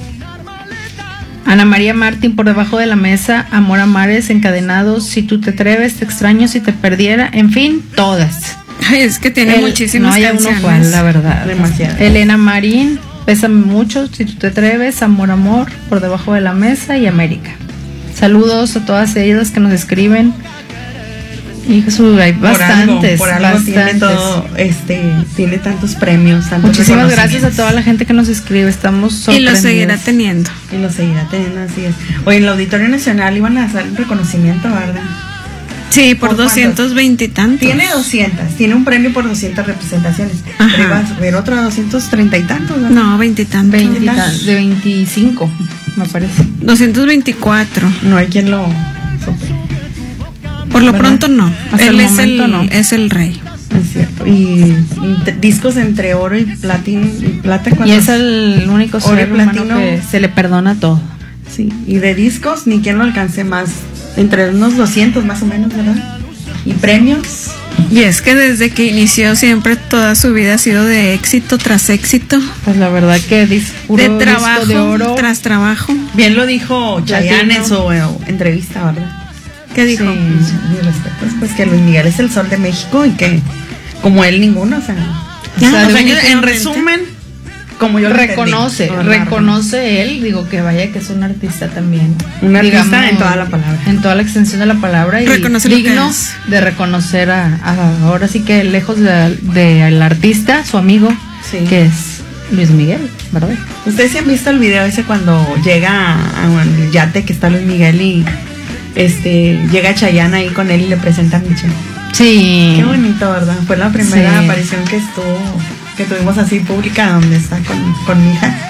Ana María Martín, por debajo de la mesa, Amor a Mares, Encadenados, Si tú te atreves, Te extraño, Si te perdiera, en fin, todas. Ay, es que tiene muchísimas no hay canciones. uno cual, la verdad. Demasiadas. Elena Marín, Pésame mucho, Si tú te atreves, Amor, Por debajo de la mesa y América. Saludos a todas ellas que nos escriben. Y Jesús, hay bastantes. Por algo tiene bastantes. todo, tiene tantos premios, tantos Muchísimas gracias a reconocimientos. toda la gente que nos escribe. Estamos Y lo sorprendidos. seguirá teniendo. Y lo seguirá teniendo, así es. Oye, en el Auditorio Nacional iban a hacer un reconocimiento, ¿verdad? Sí, por ¿Por 220 y tantos. Tiene 200, tiene un premio por 200 representaciones. Ajá. Pero iba a haber otro de 230 y tantos, ¿verdad? No, 20 y tantos. 20 y tan- de 25, me parece. 224. No hay quien lo supere. Por lo ¿Verdad? pronto no. Hasta Él el es momento no. es el rey. Es cierto. Y discos entre oro y platino y plata. Y ¿cuántos? es el único Oro y ser humano platino. que se le perdona todo. Sí, y de discos ni quien lo alcance más. Entre unos 200 más o menos, ¿verdad? Y premios. Y es que desde que inició siempre toda su vida ha sido de éxito tras éxito, Pues la verdad que puro de disco trabajo de oro. tras trabajo. Bien lo dijo Chayanne en Latino. su entrevista, ¿verdad? ¿Qué dijo? Sí. Mis respetos, pues que Luis Miguel es el sol de México y que como él ninguno, o sea, Ya, o sea, que en definitivamente. resumen, como yo lo reconoce, entendí. reconoce él, digo que vaya que es un artista también. Un artista en toda la palabra. En toda la extensión de la palabra y Reconoce lo que digno es. de reconocer ahora sí que lejos del artista, su amigo, Sí. que es Luis Miguel, ¿verdad? Ustedes sí han visto el video ese cuando llega a un yate que está Luis Miguel y llega Chayanne ahí con él y le presenta a Michelle. Sí. Qué bonito, ¿verdad? Fue la primera Sí. aparición que tuvimos así pública donde está con mi hija.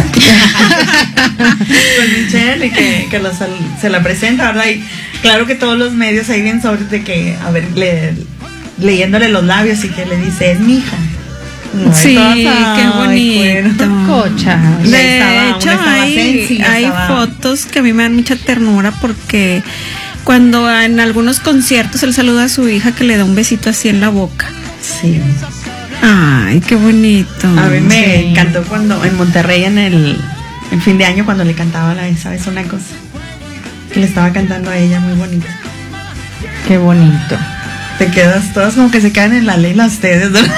Con Michelle y que se la presenta, ¿verdad? Y claro que todos los medios ahí bien sobre de que, a ver, leyéndole los labios y que le dice, es mi hija. Sí, Todas, qué ay, bonito. Cocha. Y ahí De estaba, hecho, una estaba Sensi, hay estaba- fotos que a mí me dan mucha ternura porque cuando en algunos conciertos él saluda a su hija que le da un besito así en la boca. Sí. Ay, qué bonito. A mí me Sí. encantó cuando en Monterrey en fin de año cuando le cantaba ¿sabes una cosa? Que le estaba cantando a ella muy bonito. Qué bonito. Te quedas, todas como que se quedan en la lela ustedes, ¿verdad?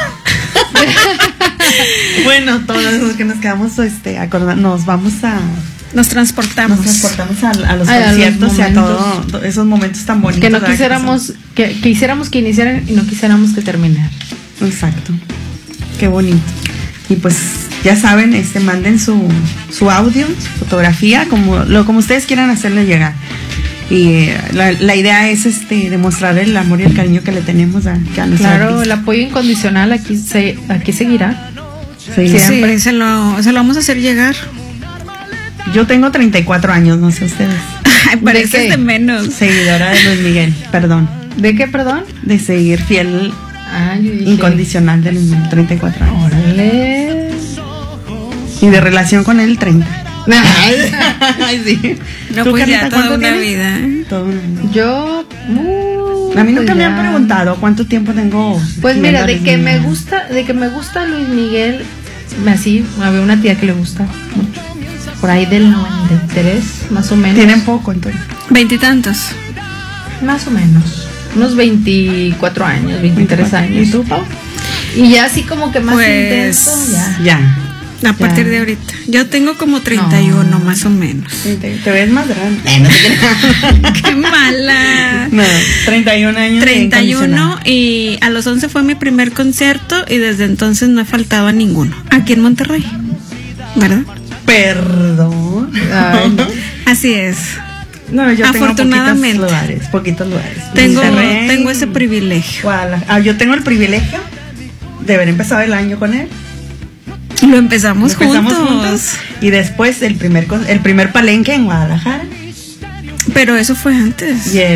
Bueno, todos los que nos quedamos acordando, nos Nos transportamos. transportamos a los Ay, a los conciertos y a momentos. todos esos momentos tan bonitos. Que no ¿verdad? quisiéramos, que quisiéramos que iniciaran y no quisiéramos que terminaran. Exacto. Qué bonito. Y pues ya saben, manden su audio, su fotografía, como ustedes quieran hacerle llegar. Y la idea es demostrar el amor y el cariño que le tenemos a nuestro Claro, el artista. apoyo incondicional aquí seguirá. Sí. Sí, se lo vamos a hacer llegar. Yo tengo 34 años, no sé ustedes. Ay, pareces qué? de menos. Seguidora de Luis Miguel, perdón. ¿De qué, perdón? De seguir fiel, Yo dije, incondicional de Luis Miguel, 34 años. Órale. Y de relación con él, 30. Ay, sí. No, ¿Tú, pues Carlita, ya toda cuánto una tienes? vida. Toda una vida. Yo. A mí nunca pues me han ya. preguntado cuánto tiempo tengo. Pues viendo mira, a de Luis que me Miguel. gusta Luis Miguel, así, había una tía que le gusta mucho. Por ahí del 93, más o menos. Tienen poco, entonces. 20 y tantos. Más o menos. Unos 24 años, 23 años. ¿Y tú, Pau? Y ya así como que más Pues, intenso, ya. Ya. A partir de ahorita. Yo tengo como 31 más o menos. Te ves más grande. No te creas. ¡Qué mala! No, 31 años. 31 y a los 11 fue mi primer concierto y desde entonces no he faltado a ninguno. Aquí en Monterrey, ¿verdad? Perdón. Ay, no. Así es. No, yo Afortunadamente. Poquitos lugares. Tengo Monterrey, ese privilegio. Guadalajara. Yo tengo el privilegio de haber empezado el año con él. Lo empezamos juntos. Y después el primer palenque en Guadalajara. Pero eso fue antes. Y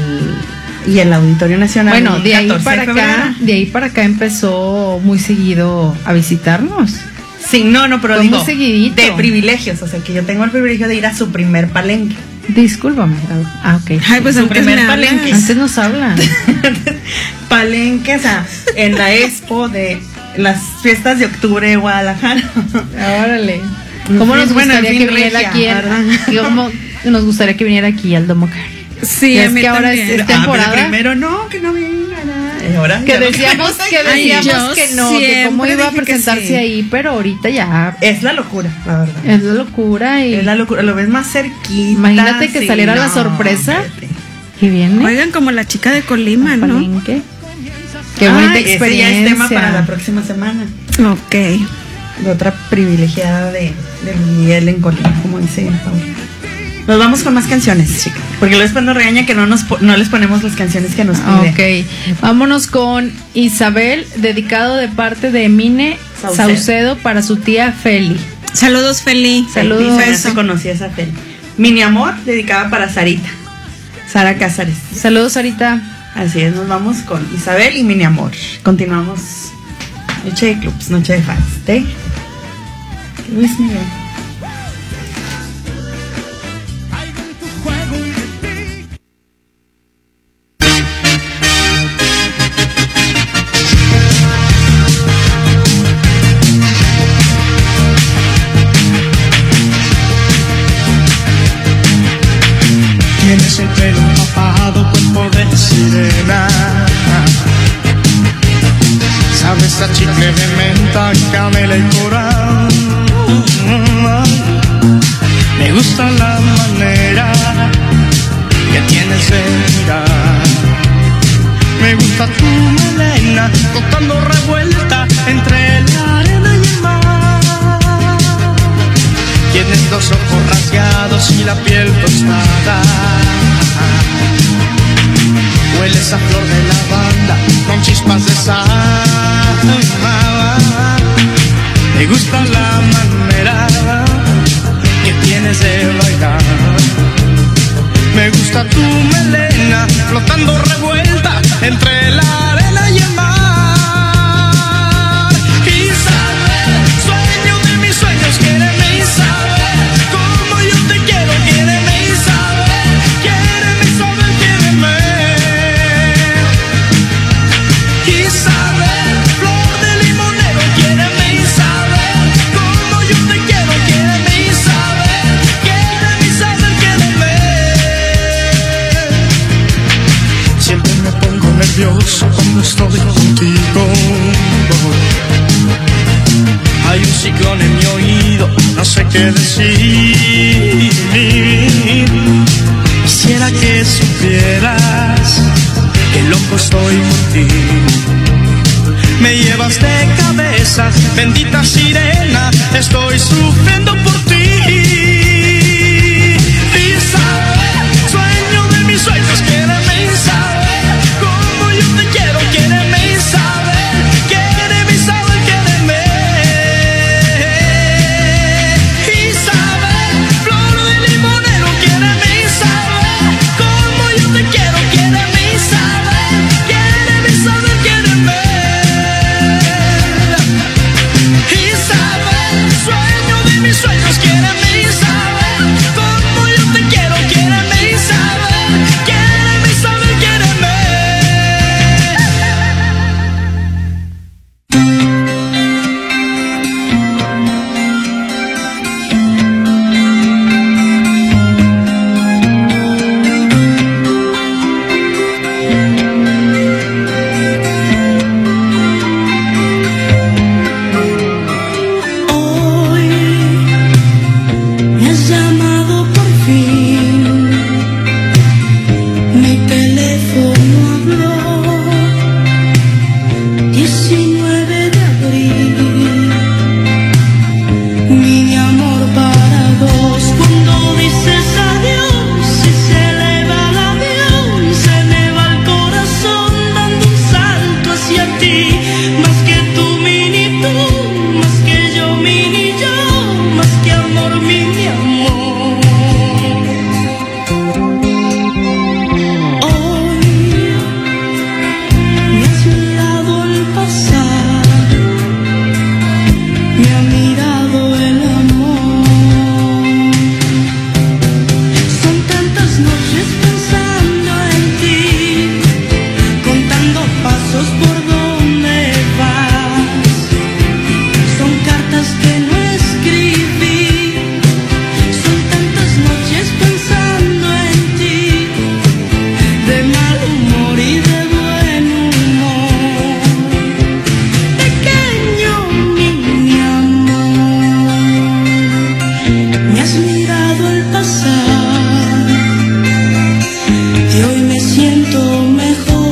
el Auditorio Nacional. Bueno, el de ahí 14 para febrero. acá, de ahí para acá empezó muy seguido a visitarnos. Sí, no, pero Fue digo, muy seguidito. de privilegios, o sea, que yo tengo el privilegio de ir a su primer palenque. Discúlpame. Ok. Ay, pues Su antes primer me hablas. palenque. Antes nos hablan. Palenque, o sea, en la expo de las fiestas de octubre de Guadalajara. Órale. ¿Cómo nos Bueno, gustaría en fin, que viniera regia, aquí? ¿verdad? ¿Cómo nos gustaría que viniera aquí al Domo Cari? Sí, Ya a es mí que ahora también. es temporada. Pero primero no, que no venga nada. Ahora Que ya no decíamos Ay, yo que no, que cómo siempre iba a dije que presentarse sí. ahí, pero ahorita ya Es la locura, la verdad. es la locura y Es la locura, lo ves más cerquita. Imagínate que sí, saliera la no, sorpresa. fíjate. que viene. Oigan, como la chica de Colima, ¿no? Palenque. Qué bonita Ay, experiencia. Ese ya es tema para la próxima semana. Ok. De otra privilegiada de Miguel en Colima, como dice Paula. Nos vamos con más canciones, chicas. Porque luego después nos regaña que no les ponemos las canciones que nos pide. Ok, vámonos con Isabel, dedicado de parte de Mine Saucedo para su tía Feli. Saludos, Feli. Saludos. Ya se conocía esa Feli. Mini Amor, dedicada para Sarita. Sara Cázares. Saludos, Sarita. Así es, nos vamos con Isabel y Mini Amor. Continuamos. Noche de clubs, noche de fans. ¿De? Luis Miguel. Tienes el pelo empapado, cuerpo de sirena. Sabes a chicle de menta, canela y coral. Me gusta la manera que tienes de mirar. Me gusta tu melena, flotando revuelta entre la arena y el mar. Tienes los ojos rasgados y la piel tostada. Hueles a flor de lavanda con chispas de sal. Me gusta la manera que tienes de bailar. Me gusta tu melena flotando revuelta entre la arena y el mar. Isabel, sueño de mis sueños, quiéreme Isabel, como yo te quiero, quiéreme Isabel, quiéreme Isabel, quiéreme. Isabel, flor de limonero, quiéreme Isabel, como yo te quiero, quiéreme Isabel, quiéreme Isabel, quiéreme. Siempre me pongo nervioso cuando estoy contigo. Hay un ciclón en mi oído, no sé qué decir. Quisiera que supieras que loco estoy por ti. Me llevas de cabeza, bendita sirena, estoy sufriendo por ti. Isabel, sueño de mis sueños, quiéreme Isabel, como yo te quiero, quiéreme Isabel, quiéreme Isabel, quiéreme. Isabel, flor de limonero, quiéreme Isabel, como yo te quiero, quiéreme Isabel, quiéreme Isabel, quiéreme. Isabel, sueño de mis sueños. mirado el pasar y hoy me siento mejor.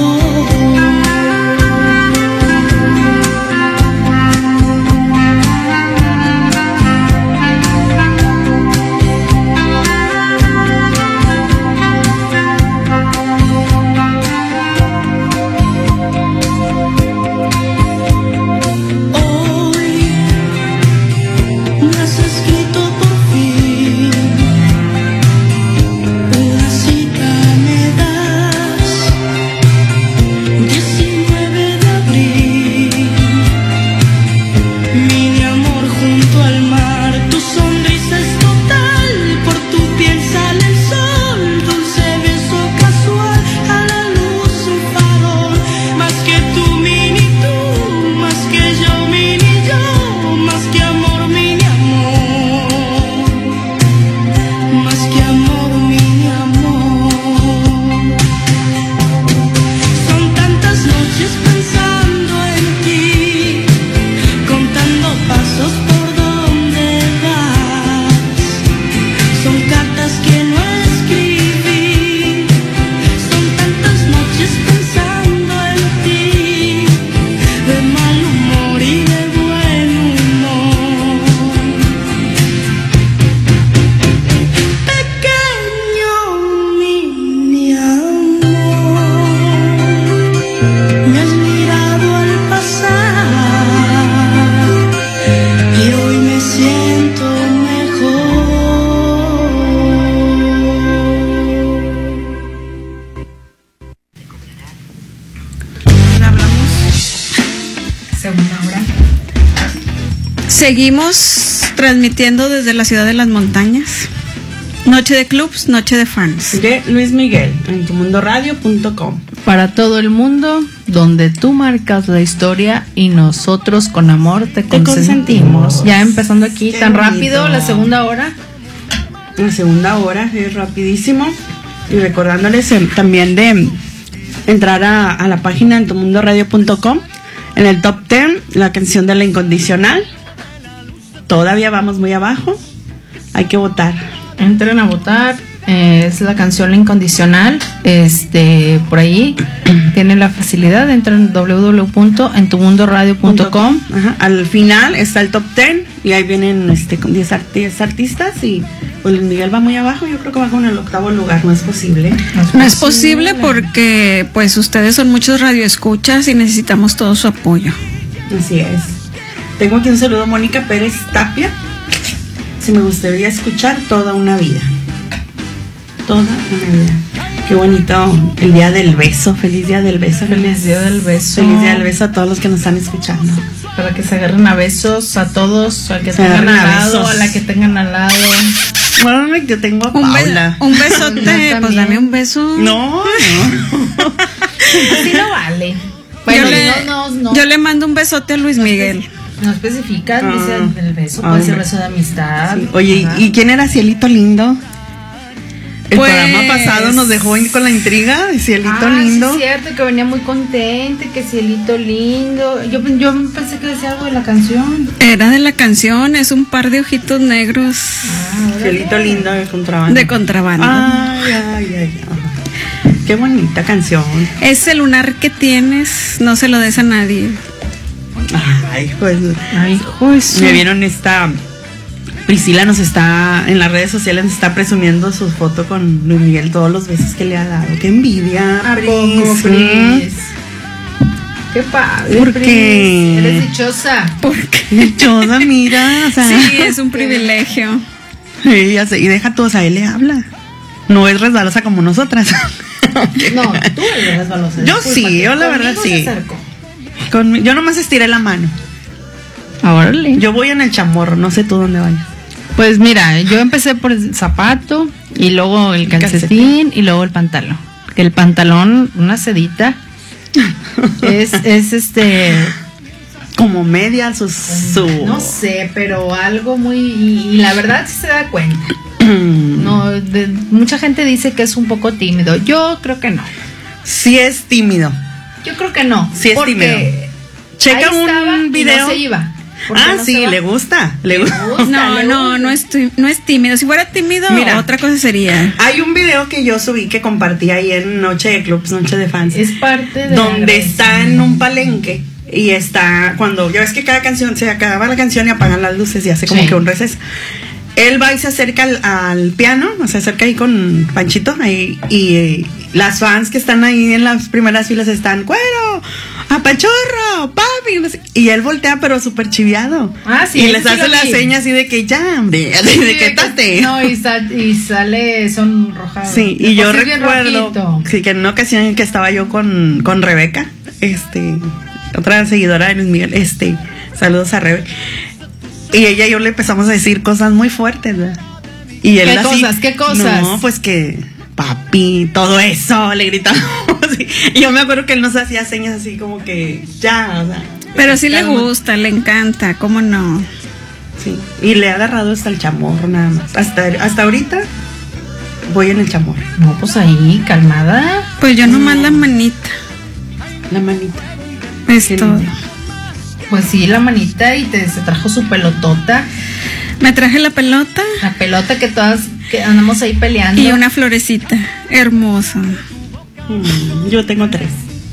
Seguimos transmitiendo desde la ciudad de las montañas. Noche de clubs, noche de fans. De Luis Miguel, en tumundoradio.com. Para todo el mundo, donde tú marcas la historia y nosotros con amor te consentimos. Ya empezando aquí, Qué tan bonito. rápido, la segunda hora. La segunda hora es rapidísimo. Y recordándoles también de entrar a la página en tumundoradio.com. En el top 10, la canción de La Incondicional. Todavía vamos muy abajo. Hay que votar. Entren a votar. Es la canción La Incondicional. Por ahí tienen la facilidad. Entren en www.entumundoradio.com. Ajá. Al final está el top 10 y ahí vienen 10 artistas y pues Luis Miguel va muy abajo. Yo creo que va con el 8º lugar. No es posible. No es posible porque pues ustedes son muchos radioescuchas y necesitamos todo su apoyo. Así es. Tengo aquí un saludo a Mónica Pérez Tapia. Si me gustaría escuchar Toda una vida. Toda una vida. Qué bonito el día del beso. Feliz día del beso. Feliz día del beso. Feliz día del beso a todos los que nos están escuchando. Para que se agarren a besos a todos, al que Se tengan agarren al a lado, besos. a la que tengan al lado. Bueno, yo tengo a Un, Paula. un besote, No, pues también. dame un beso. No, no. Así no vale. Bueno, no Yo le mando un besote a Luis Miguel. no especificas, Ah. dice el beso, Ah, puede ser hombre. beso de amistad. Sí. Oye, Ajá. ¿y quién era Cielito Lindo? El Pues- programa pasado nos dejó con la intriga de Cielito Lindo. Sí, es cierto, que venía muy contente, que Cielito Lindo. Yo pensé que decía algo de la canción. Era de la canción, es un par de ojitos negros Cielito Lindo de contrabando. de contrabando. Ay, ay, ay. Ajá. Qué bonita canción. Ese lunar que tienes, no se lo des a nadie. Ay, pues. Ay, pues. Me vieron esta. Priscila nos está en las redes sociales, nos está presumiendo su foto con Luis Miguel, todos los besos que le ha dado. Qué envidia. ¿A Pris. poco, Pris? Qué padre. ¿Por Pris. qué? Eres dichosa. Porque Dichosa, mira. O sea, sí, es un privilegio. sí, ya sé, y deja tú, o sea, él le habla. No es resbalosa como nosotras. No, tú eres resbalosa. Yo sí, yo la verdad Conmigo sí. se acercó. Yo nomás estiré la mano. Órale. Yo voy en el chamorro, no sé tú dónde vayas. Pues mira, yo empecé por el zapato y luego el calcetín y luego el pantalón. Que el pantalón, una sedita, es Como media, su. no sé, pero algo muy, y la verdad sí se da cuenta. No, mucha gente dice que es un poco tímido. Yo creo que no. Sí es tímido. Yo creo que no. Sí es porque tímido. Checa ahí estaba un y video. no se iba. ¿Por qué no sí, se va? le gusta. No es tímido. Si fuera tímido, Mira, otra cosa sería. Hay un video que yo subí que compartí ahí en Noche de Clubs, Noche de Fans. Es parte de donde está en un palenque y está cuando ya ves que cada canción se acaba la canción y apagan las luces y hace como Sí. que un receso. Él va y se acerca al piano, se acerca ahí con Panchito ahí, y las fans que están ahí en las primeras filas están, ¡cuero! ¡Apachorro! ¡Papi! No sé, y él voltea pero súper chiviado. Ah, sí, y ese les sí hace lo la vi. seña así de que ya, hombre, así de que tate. No, y sale sonrojado. Sí, De y yo por sí bien recuerdo rojito. sí, que en una ocasión en que estaba yo con Rebeca, otra seguidora de Luis Miguel, saludos a Rebe, y ella y yo le empezamos a decir cosas muy fuertes, ¿verdad? Y él ¿Qué cosas? No, pues que papi, todo eso, le gritamos. Y yo me acuerdo que él nos hacía señas así como que ya, o sea. Pero sí le calma. gusta, le encanta, ¿cómo no? Sí, y le ha agarrado hasta el chamorro nada más. Hasta ahorita voy en el chamorro. No, pues ahí, calmada. Pues yo nomás la manita. La manita. Es Qué todo. lindo. Pues sí, la manita y se trajo su pelotota. Me traje la pelota La pelota que todas que andamos ahí peleando. y una florecita hermosa. Yo tengo 3.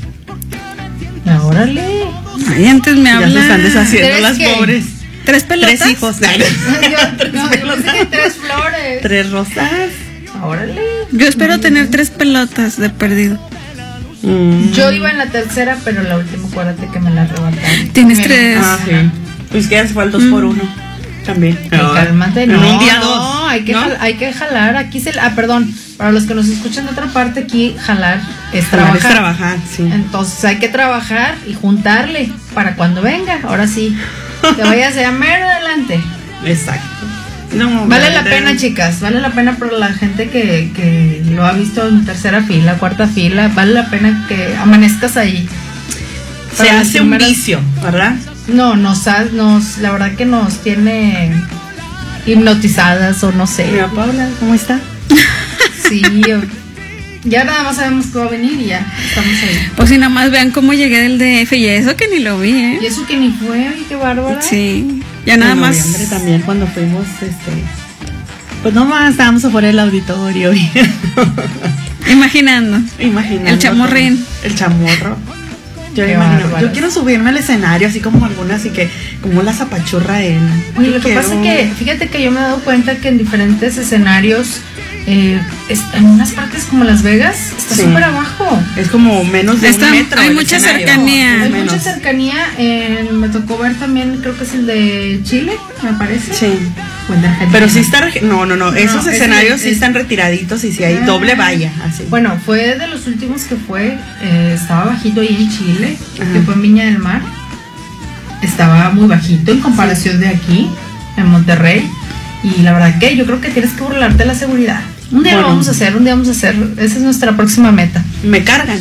Órale. Ay, antes me Ya habla. se están deshaciendo ¿Tres las qué? pobres. 3 pelotas. 3 hijos. Yo pensé que 3 flores. 3 rosas. Órale. Yo espero tener 3 pelotas de perdido. Yo iba en la tercera, pero la última, acuérdate que me la arrebataron. Tienes Mira. 3. Ah, sí. Pues que ya se fue al 2 por 1. También. Cálmate, En no, un día no, 2. hay que jalar. Aquí perdón, para los que nos escuchan de otra parte, aquí jalar es trabajar. Es trabajar, sí. Entonces hay que trabajar y juntarle para cuando venga. Ahora sí, te vayas a mero adelante. Exacto. No, Vale la pena, chicas, vale la pena para la gente que lo ha visto en tercera fila, cuarta fila, vale la pena que amanezcas ahí. Se Para las hace un primeras- vicio, ¿verdad? No, la verdad que nos tiene hipnotizadas o no sé. Mira, Paula, ¿cómo está? Sí, ya nada más sabemos que va a venir y ya estamos ahí. Pues si nada más vean cómo llegué del DF y eso que ni lo vi, Y eso que ni fue, ay, qué bárbara. Sí, ya nada En más. noviembre también cuando fuimos, pues nomás estábamos afuera del auditorio Imaginando. imaginando El chamorrín. todo. El chamorro. Yo Qué imagino, bárbaras. yo quiero subirme al escenario así como algunas y que como la zapachurra él. Oye, lo que pasa es que, fíjate que yo me he dado cuenta que en diferentes escenarios, en unas partes como Las Vegas, está Sí. súper abajo. es como menos de Está- un metro. hay el mucha escenario. cercanía. Hay Menos. mucha cercanía. Me tocó ver también, creo que es el de Chile, me parece. Sí. O el de Argentina. Pero sí está no, esos ese escenarios sí es- están retiraditos y sí hay doble valla, así. Bueno, fue de los últimos que fue, estaba bajito ahí en Chile, Ajá. que fue en Viña del Mar. Estaba muy bajito en comparación de aquí, en Monterrey. Y la verdad que yo creo que tienes que burlarte de la seguridad. Un día lo Bueno. vamos a hacer, esa es nuestra próxima meta. Me cargan.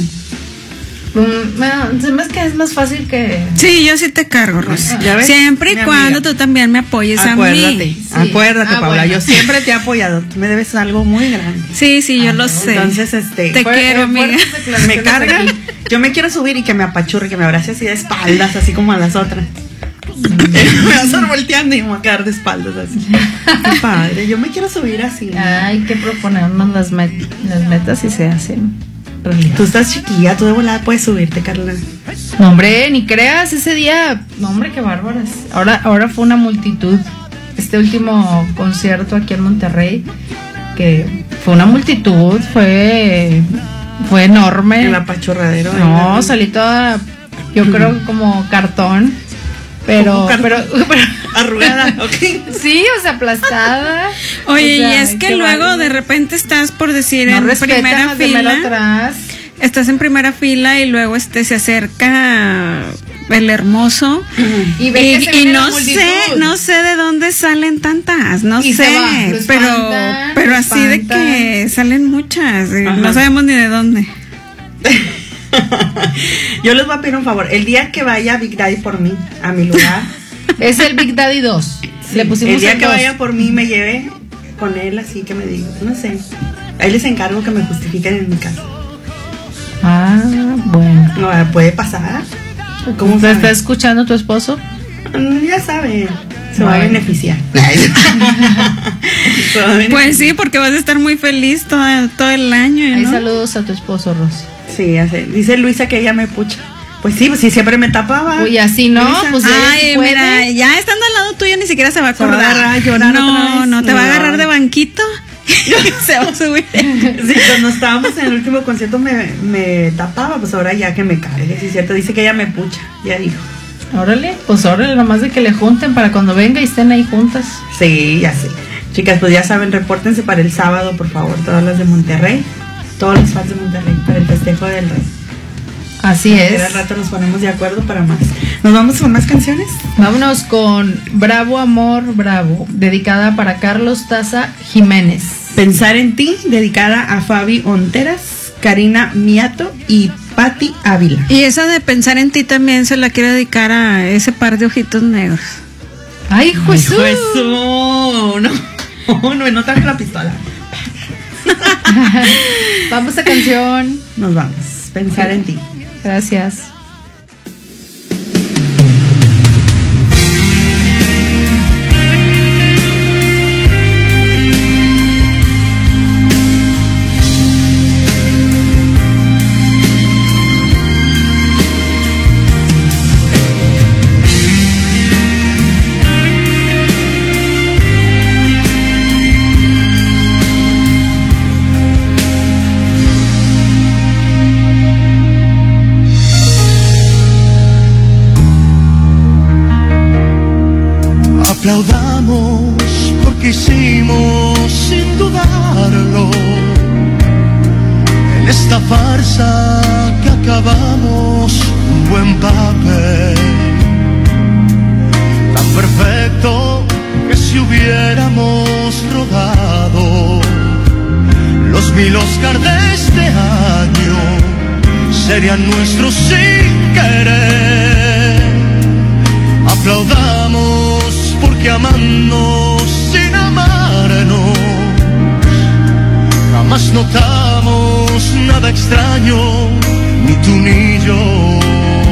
Se me hace que es más fácil que... Sí, yo sí te cargo, Rosy. ¿Ya ves? Siempre y Mi cuando amiga. tú también me apoyes a Acuérdate, mí. acuérdate, Ah, Paula, bueno. yo siempre te he apoyado. Tú me debes algo muy grande. Sí, sí, yo lo sé. Entonces, Te quiero, amiga. fuertes declaraciones me cargan. aquí. Yo me quiero subir y que me apachurre, que me abrace así de espaldas, así como a las otras. me vas a estar volteando y me voy a quedar de espaldas así. Qué padre, yo me quiero subir así. Hay que proponernos las metas y se hacen. Tú estás chiquilla, tú de volada puedes subirte, Carla. No, hombre, ni creas, ese día, no, hombre, qué bárbaras. Ahora fue una multitud. Este último concierto aquí en Monterrey, que fue una multitud, fue enorme. El apachurradero. No, salí toda, yo creo que como cartón, pero, Como cartón. pero Arrugada, ok. sí, o sea, aplastada. Oye, O sea, y es que qué luego bárbaro. de repente estás por decir no en respetan primera las de mero fila. atrás. Estás en primera fila y luego se acerca el hermoso Y ve que se viene la no multitud. no sé de dónde salen tantas, no Y sé, se va, lo espantan, pero lo así de espantan. que salen muchas, y Ajá. no sabemos ni de dónde. Yo les voy a pedir un favor. El día que vaya Big Daddy por mí a mi lugar, Es el Big Daddy 2. Le pusimos el día que 2. vaya por mí me lleve con él así que me diga, no sé. Ahí les encargo que me justifiquen en mi casa. Ah, bueno. No, puede pasar. ¿Cómo te sabes? está escuchando tu esposo? Ya saben, se va a beneficiar. Pues sí, porque vas a estar muy feliz todo el año, ¿no? Hay saludos a tu esposo, Rosy. Sí, ya sé. Dice Luisa que ella me pucha. Pues sí, siempre me tapaba. Uy, así no, Luisa. pues Ay, mira, ya estando al lado tuyo ni siquiera se va a Se va a acordar. agarrar a llorar otra No, vez. no, te va a No. agarrar de banquito. Se va a subir. Sí, cuando estábamos en el último concierto me tapaba, pues ahora ya que me cargue, sí es cierto. Dice que ella me pucha, ya dijo. Órale, nomás de que le junten para cuando venga y estén ahí juntas. Sí, ya sé. Chicas, pues ya saben, repórtense para el sábado, por favor, todas las de Monterrey, todos los fans de Monterrey, para el festejo del Rey. Así es. Al rato nos ponemos de acuerdo para más. ¿Nos vamos con más canciones? Vámonos con Bravo Amor Bravo, dedicada para Carlos Taza Jiménez. Pensar en ti, dedicada a Fabi Onteras, Karina Miato y Patti Ávila. Y esa de pensar en ti también se la quiero dedicar a ese par de ojitos negros. ¡Ay, Jesús! No traje la pistola. Vamos a canción. Nos vamos. Pensar en ti. Gracias. Aplaudamos porque hicimos sin dudarlo en esta farsa que acabamos un buen papel tan perfecto que si hubiéramos rodado los 1000 Oscar de este año serían nuestros sin querer. Aplaudamos porque amarnos sin amarnos jamás notamos nada extraño, ni tú ni yo.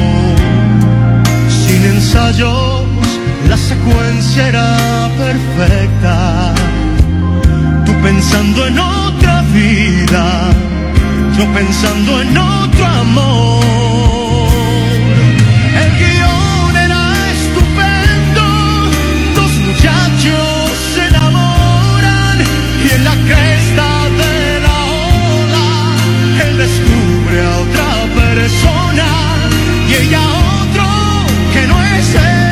Sin ensayos la secuencia era perfecta, tú pensando en otra vida, yo pensando en otro amor. El guión era estupendo, dos muchachos se enamoran y en la cresta de la ola él descubre a otra persona y ella a otro que no es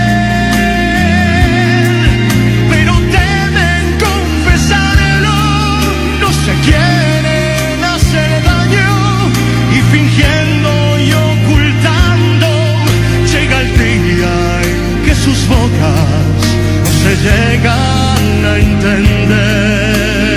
él, pero temen confesarlo, no se quieren hacer daño y fingiendo y ocultando llega el día en que sus bocas no se llegan a entender.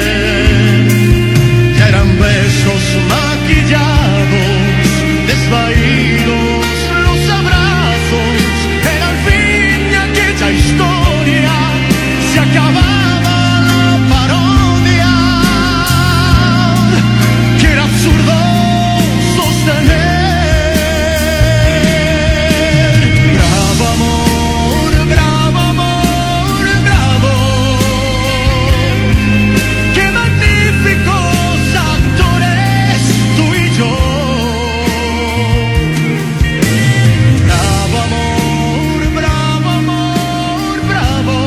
Ya eran besos maquillados, desvaídos los abrazos, era el fin de aquella historia, se acababa la parodia, que era absurdo sostener. Bravo amor, bravo amor, bravo, qué magníficos actores tú y yo. Bravo amor, bravo amor, bravo.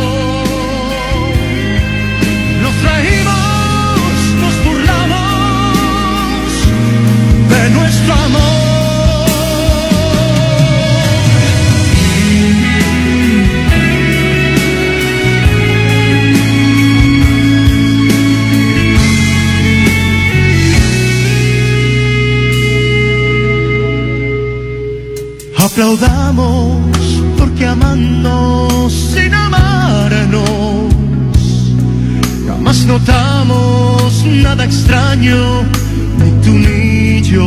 Nos reímos, nos burlamos de nuestro amor. Aplaudamos porque amarnos sin amarnos jamás notamos nada extraño, ni tú ni yo.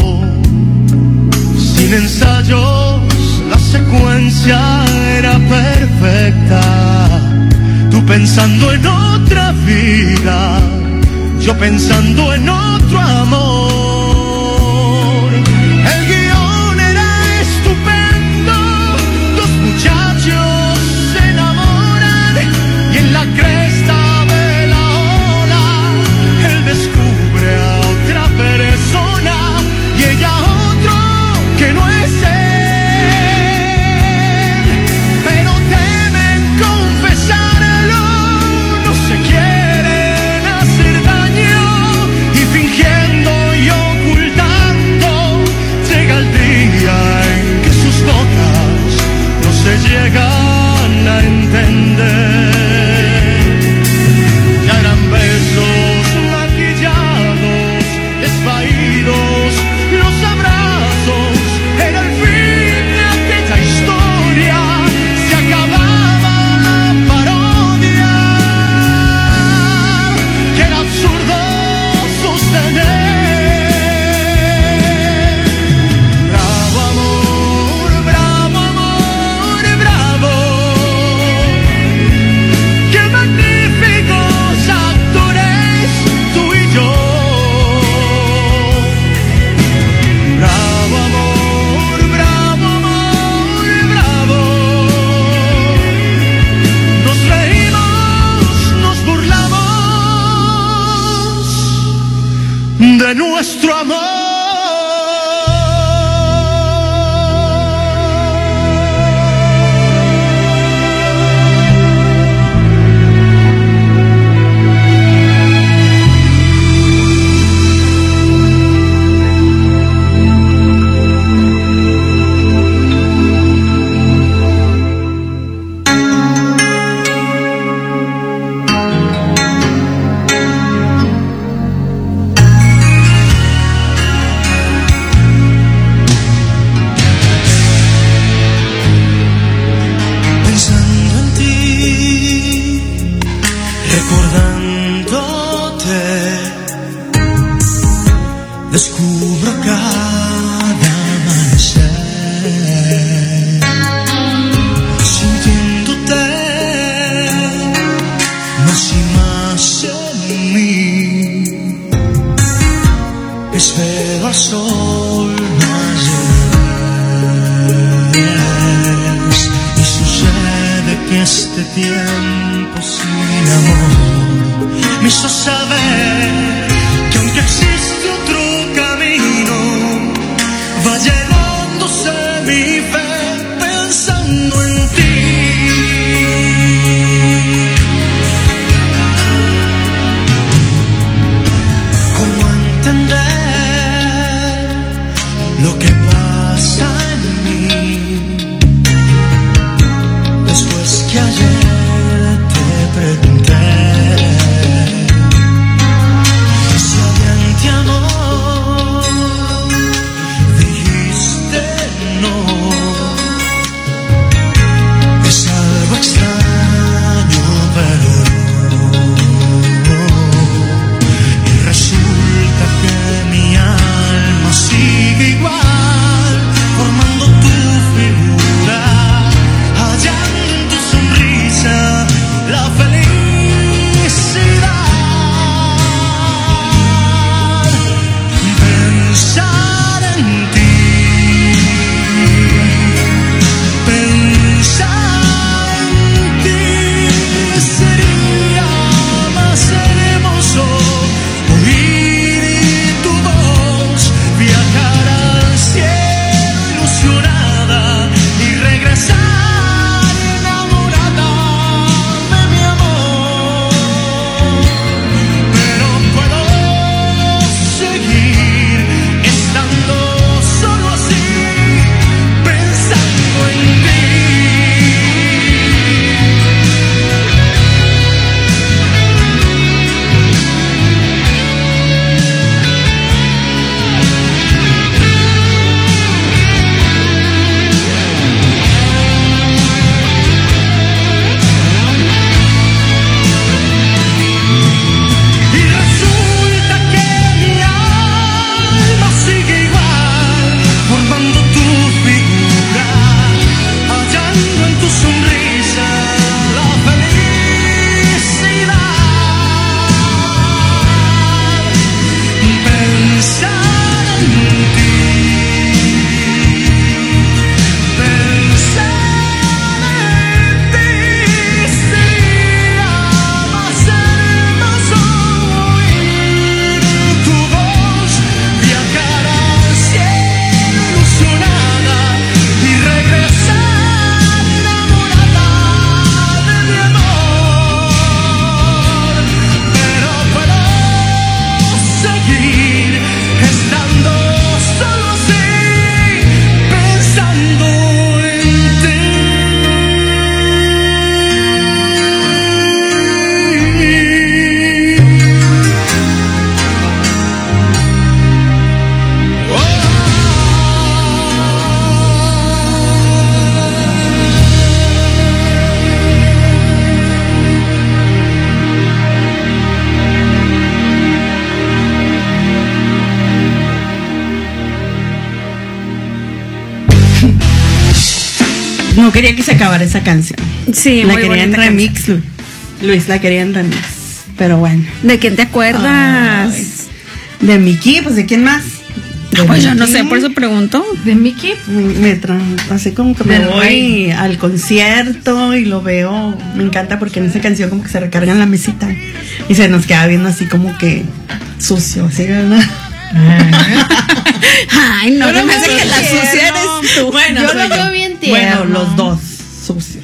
Sin ensayos la secuencia era perfecta, tú pensando en otra vida, yo pensando en otro amor. El guión era estupendo, dos muchachos de nuestro amor. Descubro cada amanecer, sintiéndote más y más en mí. Espero al sol más llenas y sucede que este tiempo sin amor me hizo saber que aunque existe otro camino, va llenándose mi fe pensando en ti. ¿Cómo entender lo que pasa en mí después que ayer te pregunté si alguien te amó? Es algo extraño, pero no. Y resulta que mi alma sigue igual, formando tu figura, hallando en tu sonrisa la felicidad. Pensar en ti, No quería que se acabara esa canción. Sí, la muy quería en bonita remix, canción. Luis la quería en remix. Pero bueno. ¿De quién te acuerdas? Ay, de Miki, pues ¿de quién más? Pues yo no sé, por eso pregunto. ¿De Mickey? Así como que me voy al concierto y lo veo. Me encanta porque en esa canción como que se recarga en la mesita y se nos queda viendo así como que sucio, así, ¿verdad? Ay, no, no me hace que la sucia eres tú. Bueno, Yo soy lo veo bien tierno. Bueno, los dos sucios.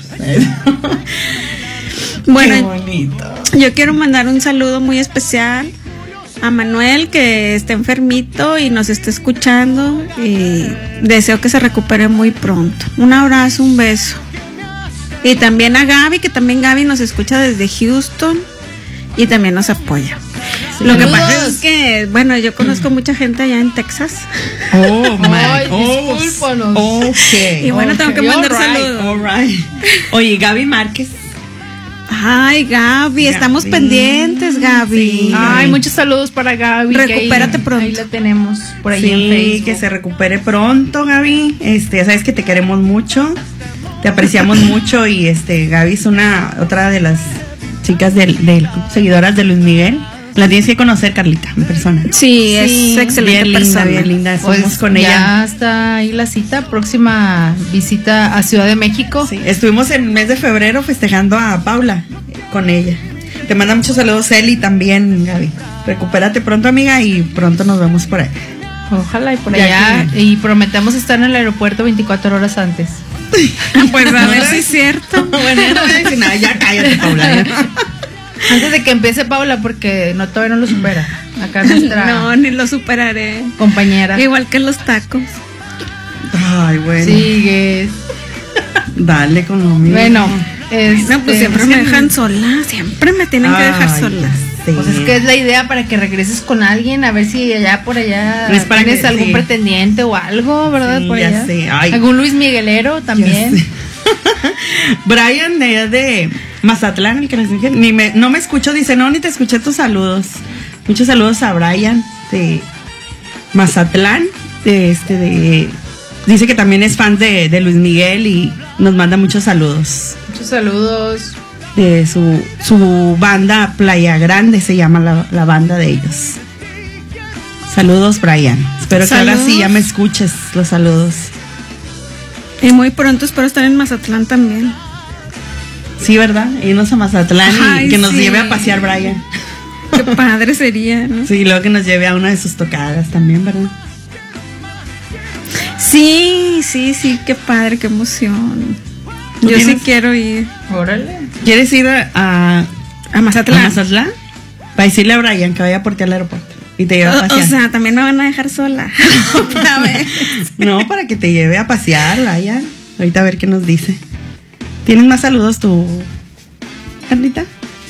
Bueno, Qué bonito. yo quiero mandar un saludo muy especial a Manuel, que está enfermito y nos está escuchando, y deseo que se recupere muy pronto. Un abrazo, un beso. Y también a Gaby, que también Gaby nos escucha desde Houston y también nos apoya. Sí. Lo que Saludos. pasa es que, bueno, yo conozco mucha gente allá en Texas. Oh, my. Ay, discúlpanos. Y bueno, tengo que mandar saludos. All right. Oye, Gaby Márquez. Ay, Gaby, estamos Gaby. pendientes, Gaby. Sí. Ay, muchos saludos para Gaby. que Recupérate ahí, pronto. Ahí la tenemos por ahí en Sí, Facebook. que se recupere pronto, Gaby. Ya sabes que te queremos mucho, te apreciamos mucho y Gaby es otra de las chicas seguidoras de Luis Miguel. La tienes que conocer, Carlita, en persona. Sí, es excelente bien persona. linda, bien linda. Fuimos Pues con ella. ya está ahí la cita, próxima visita a Ciudad de México. Sí, estuvimos en el mes de febrero festejando a Paula con ella. Te manda muchos saludos Eli también, Gaby. Recupérate pronto, amiga, y pronto nos vemos por ahí. Ojalá y por Ya allá. Y prometemos estar en el aeropuerto 24 horas antes. Pues a ver si es cierto. Bueno, ya no voy a decir nada, ya cállate, Paula. ya. Antes de que empiece Paula, porque todavía no lo supera. Acá nuestra No, ni lo superaré. compañera. Igual que los tacos. Ay, bueno. Sigues. Dale con lo mismo. Bueno, No, pues siempre me dejan sola. Siempre me tienen que dejar Ay, sola. sí. Pues es que es la idea para que regreses con alguien, a ver si allá por allá Es para tienes que- algún sí. pretendiente o algo, ¿verdad? Sí, por ya allá. sé. Ay. Algún Luis Miguelero también. Ya sé. Brian de Mazatlán, el que les dije, no me escucho, dice, no, ni te escuché tus saludos. Muchos saludos a Brian de Mazatlán, dice que también es fan de Luis Miguel y nos manda muchos saludos. Muchos saludos. De su banda Playa Grande, se llama la banda de ellos. Saludos, Brian. Espero que ahora Saludos. sí ya me escuches los saludos. Y muy pronto espero estar en Mazatlán también. Sí, ¿verdad? Irnos a Mazatlán y Ay, que nos sí. lleve a pasear, Brian. Qué padre sería, ¿no? Sí, luego que nos lleve a una de sus tocadas también, ¿verdad? Sí, qué padre, qué emoción. ¿Tú Yo sí tienes? quiero ir Órale. ¿Quieres ir a Mazatlán. Mazatlán? Para decirle a Brian que vaya por ti al aeropuerto y te lleve a O pasear. sea, también me van a dejar sola. Otra vez. No, para que te lleve a pasear, Brian. Ahorita a ver qué nos dice. ¿Tienes más saludos tú, Carlita?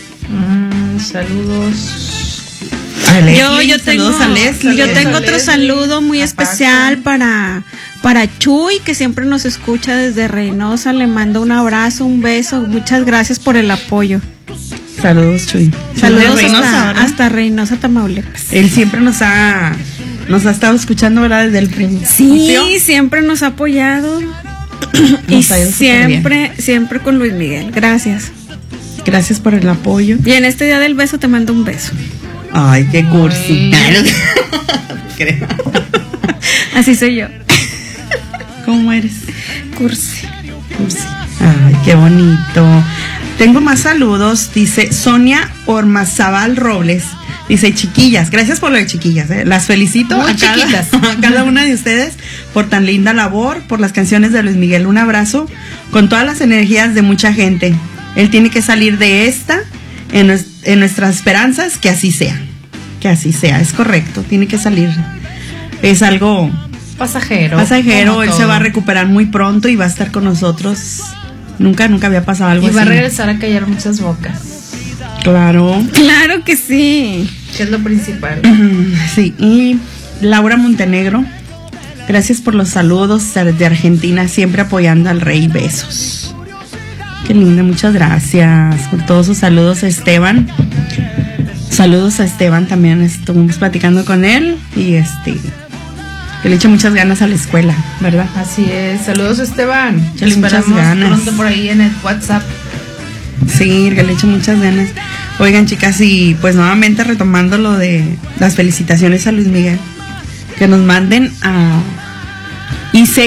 Saludos. A Leslie, Yo tengo, saludos a Leslie. yo tengo a otro Leslie, saludo muy a especial para Chuy, que siempre nos escucha desde Reynosa. Le mando un abrazo, un beso. Muchas gracias por el apoyo. Saludos, Chuy. Saludos De Reynosa, hasta, ¿verdad? hasta Reynosa, Tamaulipas. Él siempre nos ha estado escuchando, ¿verdad? Desde el principio. Sí, siempre nos ha apoyado. Y Nos ha ido súper siempre con Luis Miguel. Gracias. Gracias por el apoyo. Y en este día del beso te mando un beso. Ay, qué cursi. Creo. Así soy yo. ¿Cómo eres? Cursi. Cursi. Ay, qué bonito. Tengo más saludos. Dice Sonia Ormazábal Robles. Dice, chiquillas, gracias por lo de chiquillas. Las felicito Muy a chiquitas. a cada una de ustedes por tan linda labor, por las canciones de Luis Miguel. Un abrazo con todas las energías de mucha gente. Él tiene que salir de esta en nuestras esperanzas, que así sea. Que así sea, es correcto, tiene que salir. Es algo Pasajero. pasajero, como él se todo. va a recuperar muy pronto y va a estar con nosotros. Nunca había pasado algo Y así. va a regresar a callar muchas bocas, Claro. Claro que sí. que es lo principal. Sí, y Laura Montenegro, gracias por los saludos desde Argentina, siempre apoyando al rey. Besos. Qué linda, muchas gracias por todos sus saludos, Esteban. Saludos a Esteban, también estuvimos platicando con él y que le eche muchas ganas a la escuela, ¿verdad? Así es. Saludos, Esteban. Te Échale muchas esperamos ganas. pronto por ahí en el WhatsApp. Sí, que le eche muchas ganas. Oigan, chicas, y pues nuevamente retomando lo de las felicitaciones a Luis Miguel, que nos manden a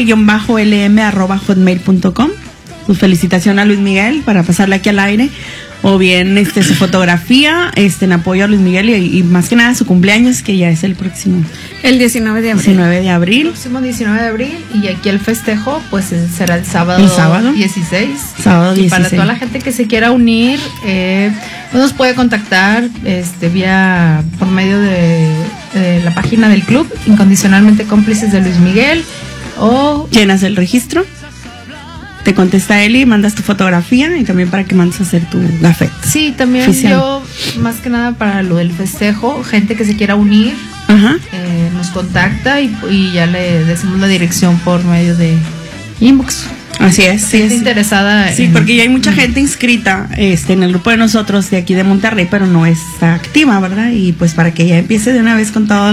ic-lm@hotmail.com su felicitación a Luis Miguel para pasarle aquí al aire. o bien su fotografía en apoyo a Luis Miguel y más que nada su cumpleaños, que ya es el próximo El 19 de abril. 19 de abril. Próximo 19 de abril, y aquí el festejo pues será el sábado 16. Sábado 16. Y para toda la gente que se quiera unir, pues nos puede contactar vía por medio de la página del club, Incondicionalmente Cómplices de Luis Miguel, o Llenas el registro, te contesta él y mandas tu fotografía, y también para que mandes a hacer tu gafete. sí, también oficial. yo más que nada para lo del festejo, gente que se quiera unir, Ajá. nos contacta y ya le decimos la dirección por medio de inbox. Así es, sí. Es interesada. Sí, porque ya hay mucha gente inscrita en el grupo de nosotros de aquí de Monterrey, pero no está activa, ¿verdad? Y pues para que ya empiece de una vez con todos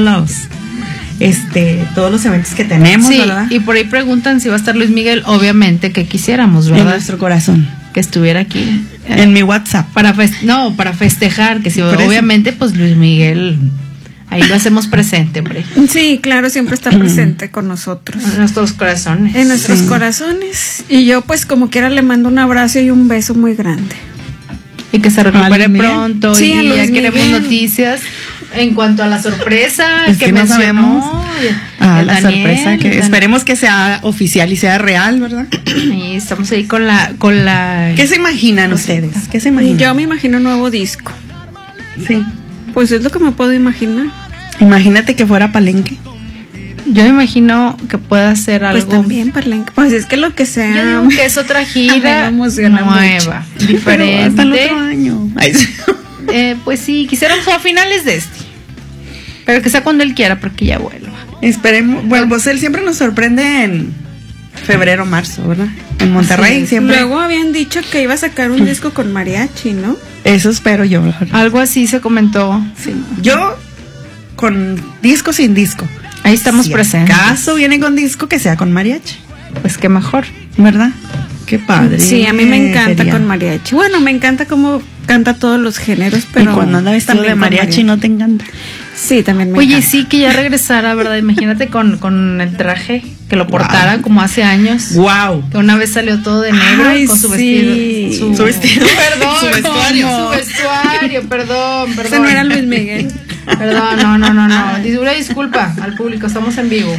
los eventos que tenemos, sí, ¿verdad? y por ahí preguntan si va a estar Luis Miguel, obviamente que quisiéramos, En ¿verdad? nuestro corazón. Que estuviera aquí. En mi WhatsApp. Para festejar, que si Por eso. obviamente pues Luis Miguel, ahí lo hacemos presente, hombre. Sí, claro, siempre está presente con nosotros. En nuestros corazones. En nuestros corazones. Y yo pues como quiera le mando un abrazo y un beso muy grande. Y que se recupere Luis Miguel. pronto. Sí, y a Luis ya queremos Miguel. noticias en cuanto a la sorpresa Es que que no mencionó. sabemos. La Daniel, sorpresa que Daniel. esperemos que sea oficial y sea real, ¿verdad? Y estamos ahí con la ¿Qué se imaginan ustedes? ¿Qué se imaginan? Yo me imagino un nuevo disco. Sí. Pues es lo que me puedo imaginar. Imagínate que fuera Palenque. Yo me imagino que pueda ser algo. Pues también Palenque. Pues es que lo que sea. Yo digo que es otra Me gira emociona nueva, Pero diferente. hasta el otro año. Ay, sí. Pues sí, quisiéramos a finales de pero que sea cuando él quiera, porque ya vuelva. Esperemos. Bueno, pues él siempre nos sorprende en febrero, marzo, ¿verdad? En Monterrey Sí, siempre. Luego habían dicho que iba a sacar un disco con mariachi, ¿no? Eso espero yo. la verdad. Algo así se comentó. Sí. Yo con disco sin disco. Ahí estamos Si presentes. acaso viene con disco, que sea con mariachi, Pues qué mejor. ¿verdad? Qué padre. Sí, a mí me encanta sería. con mariachi. Bueno, me encanta cómo canta todos los géneros, pero y cuando anda vestido también de con mariachi no te encanta. Sí, también me Oye, encanta. sí, que ya regresara, ¿verdad? Imagínate con el traje, que lo portara como hace años. Wow. Que una vez salió todo de negro Ay, con su sí. vestido. Su vestido. Perdón, Su vestuario. Su vestuario, perdón. Ese no era Luis Miguel. Perdón, no. Una disculpa al público, estamos en vivo.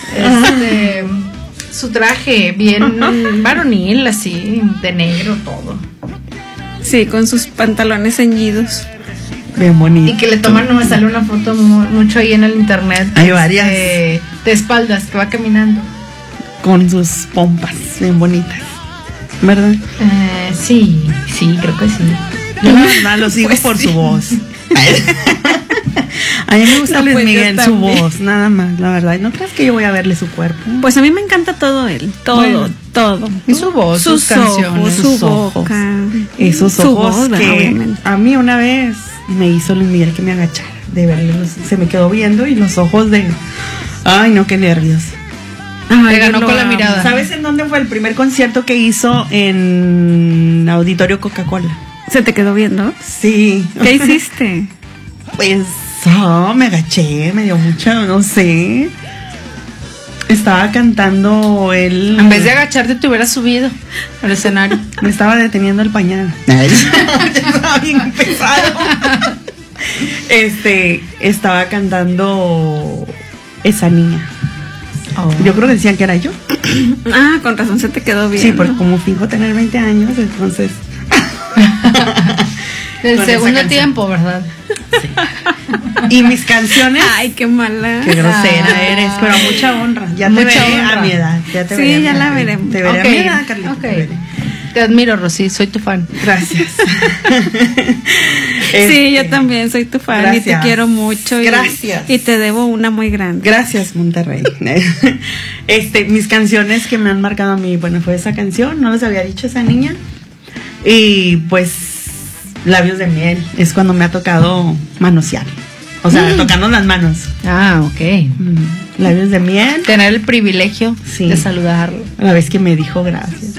Su traje bien varonil, así, de negro todo. Sí, con sus pantalones ceñidos. Bien bonito. Y que le toman, me sale una foto mucho ahí en el internet. Hay varias. De espaldas, que va caminando. Con sus pompas bien bonitas, ¿verdad? Sí, creo que sí. Yo la verdad lo sigo por su voz. A mí me gusta No, Luis pues, yo Miguel, su también. voz, nada más, la verdad. No creas que yo voy a verle su cuerpo. Pues a mí me encanta todo él, todo, Bueno. todo. Y su voz, sus canciones. ojos, su sus ojos. boca, Esos su ojos voz, ¿verdad? que Obviamente. a mí una vez me hizo Luis Miguel que me agachara de verle, se me quedó viendo y los ojos de... Ay, no, qué nervios. Ay, Te ganó yo lo con la amo. mirada. ¿Sabes en dónde fue el primer concierto que hizo? En Auditorio Coca-Cola. ¿Se te quedó viendo? Sí. ¿Qué hiciste? Pues me agaché, me dio mucho, no sé. Estaba cantando él. En vez de agacharte, te hubieras subido al escenario. Me estaba deteniendo el pañal. Estaba bien pesado. Estaba cantando Esa Niña. Yo creo que decían que era yo. Ah, con razón se te quedó bien. Sí, porque como fijo tener 20 años, entonces. Del Con segundo esa canción. tiempo, ¿verdad? Y mis canciones. Ay, qué mala. Qué grosera eres, pero a mucha honra. Ya Mucha te veré honra. a mi edad. Ya te Sí, veré a mi ya edad. la veremos. Te veré Ok, a mi edad, Carlita. ok. te veré. Te admiro, Rosy, soy tu fan. Gracias. Sí, yo también soy tu fan y te gracias. quiero mucho. Gracias. Y te debo una muy grande. Gracias, Monterrey. Mis canciones que me han marcado a mí, bueno, fue esa canción, no les había dicho Esa Niña. Y pues Labios de Miel, es cuando me ha tocado manosear. O sea, tocarnos las manos. Ah, ok. Labios de Miel. Tener el privilegio Sí. de saludarlo. A la vez que me dijo gracias.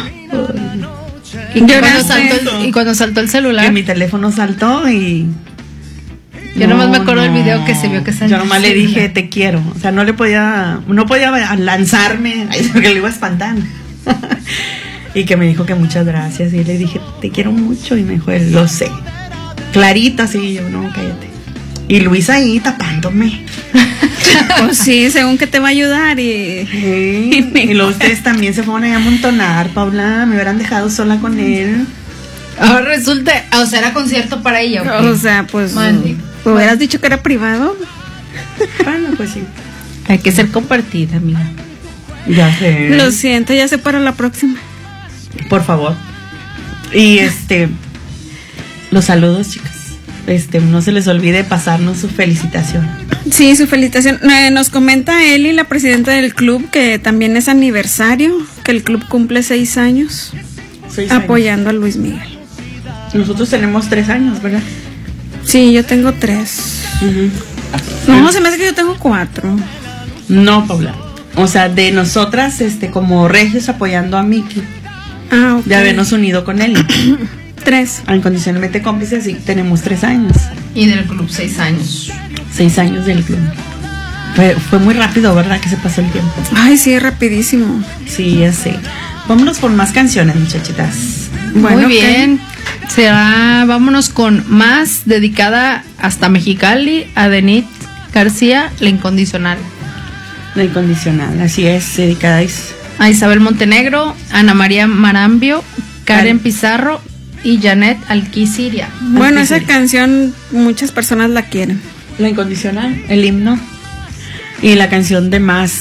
Y cuando saltó el celular, Que mi teléfono saltó y... yo nomás me acuerdo del video que se vio que salió. Yo nomás le dije te quiero. O sea, no podía lanzarme, porque le iba a espantar. Y que me dijo que muchas gracias. Y le dije, te quiero mucho. Y me dijo, lo sé. Clarita, sí. Yo, no, cállate. Y Luis ahí tapándome. Pues sí, según que te va a ayudar. Y luego ustedes también se fueron a amontonar, Paula. Me hubieran dejado sola con él. Ahora resulta, o sea, era concierto para ella. ¿Okay? O sea, pues hubieras dicho que era privado. Bueno, pues sí. Hay que ser compartida, amiga. Ya sé. Lo siento, ya sé para la próxima. Por favor. Y los saludos, chicas. No se les olvide pasarnos su felicitación. Sí, su felicitación. Nos comenta Eli, la presidenta del club, que también es aniversario, que el club cumple 6 años 6 años. Apoyando a Luis Miguel. Nosotros tenemos 3 años, ¿verdad? Sí, yo tengo 3. No, se me hace que yo tengo 4. No, Paula. O sea, de nosotras, como regios apoyando a Miki. Ah, ok. De habernos unido con él. 3. Incondicionalmente cómplices, sí, tenemos 3 años. Y del club 6 años. 6 años del club. Fue muy rápido, ¿verdad? Que se pasó el tiempo. Ay, sí, rapidísimo. Sí, ya sé. Vámonos por más canciones, muchachitas. Bueno, muy bien. Vámonos con más, dedicada hasta Mexicali, a Denit García, La Incondicional. La Incondicional, así es, dedicada a Isabel Montenegro, Ana María Marambio, Karen Pizarro y Janet Alquiciria. Bueno, esa canción muchas personas la quieren. La Incondicional, el himno. Y la canción de más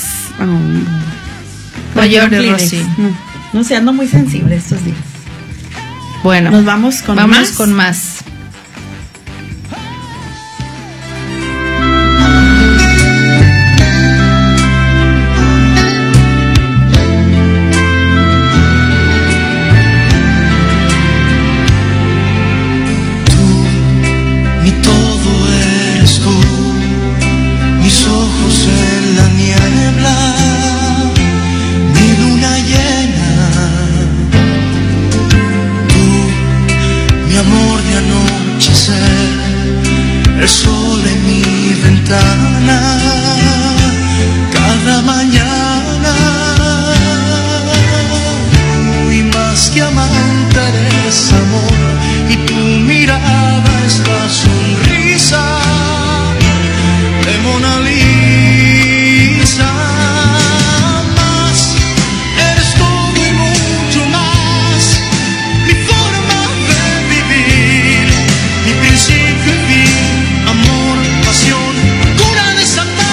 Mayor de Rosy. No sé, ando muy sensible estos días. Bueno, nos vamos con más. El sol en mi ventana cada mañana, y más que amante eres amor, y tu mirada es la sonrisa de Mona Lisa. Más, eres todo y mucho más, mi forma de vivir, mi principio y fin. Amor, pasión, cura de Santa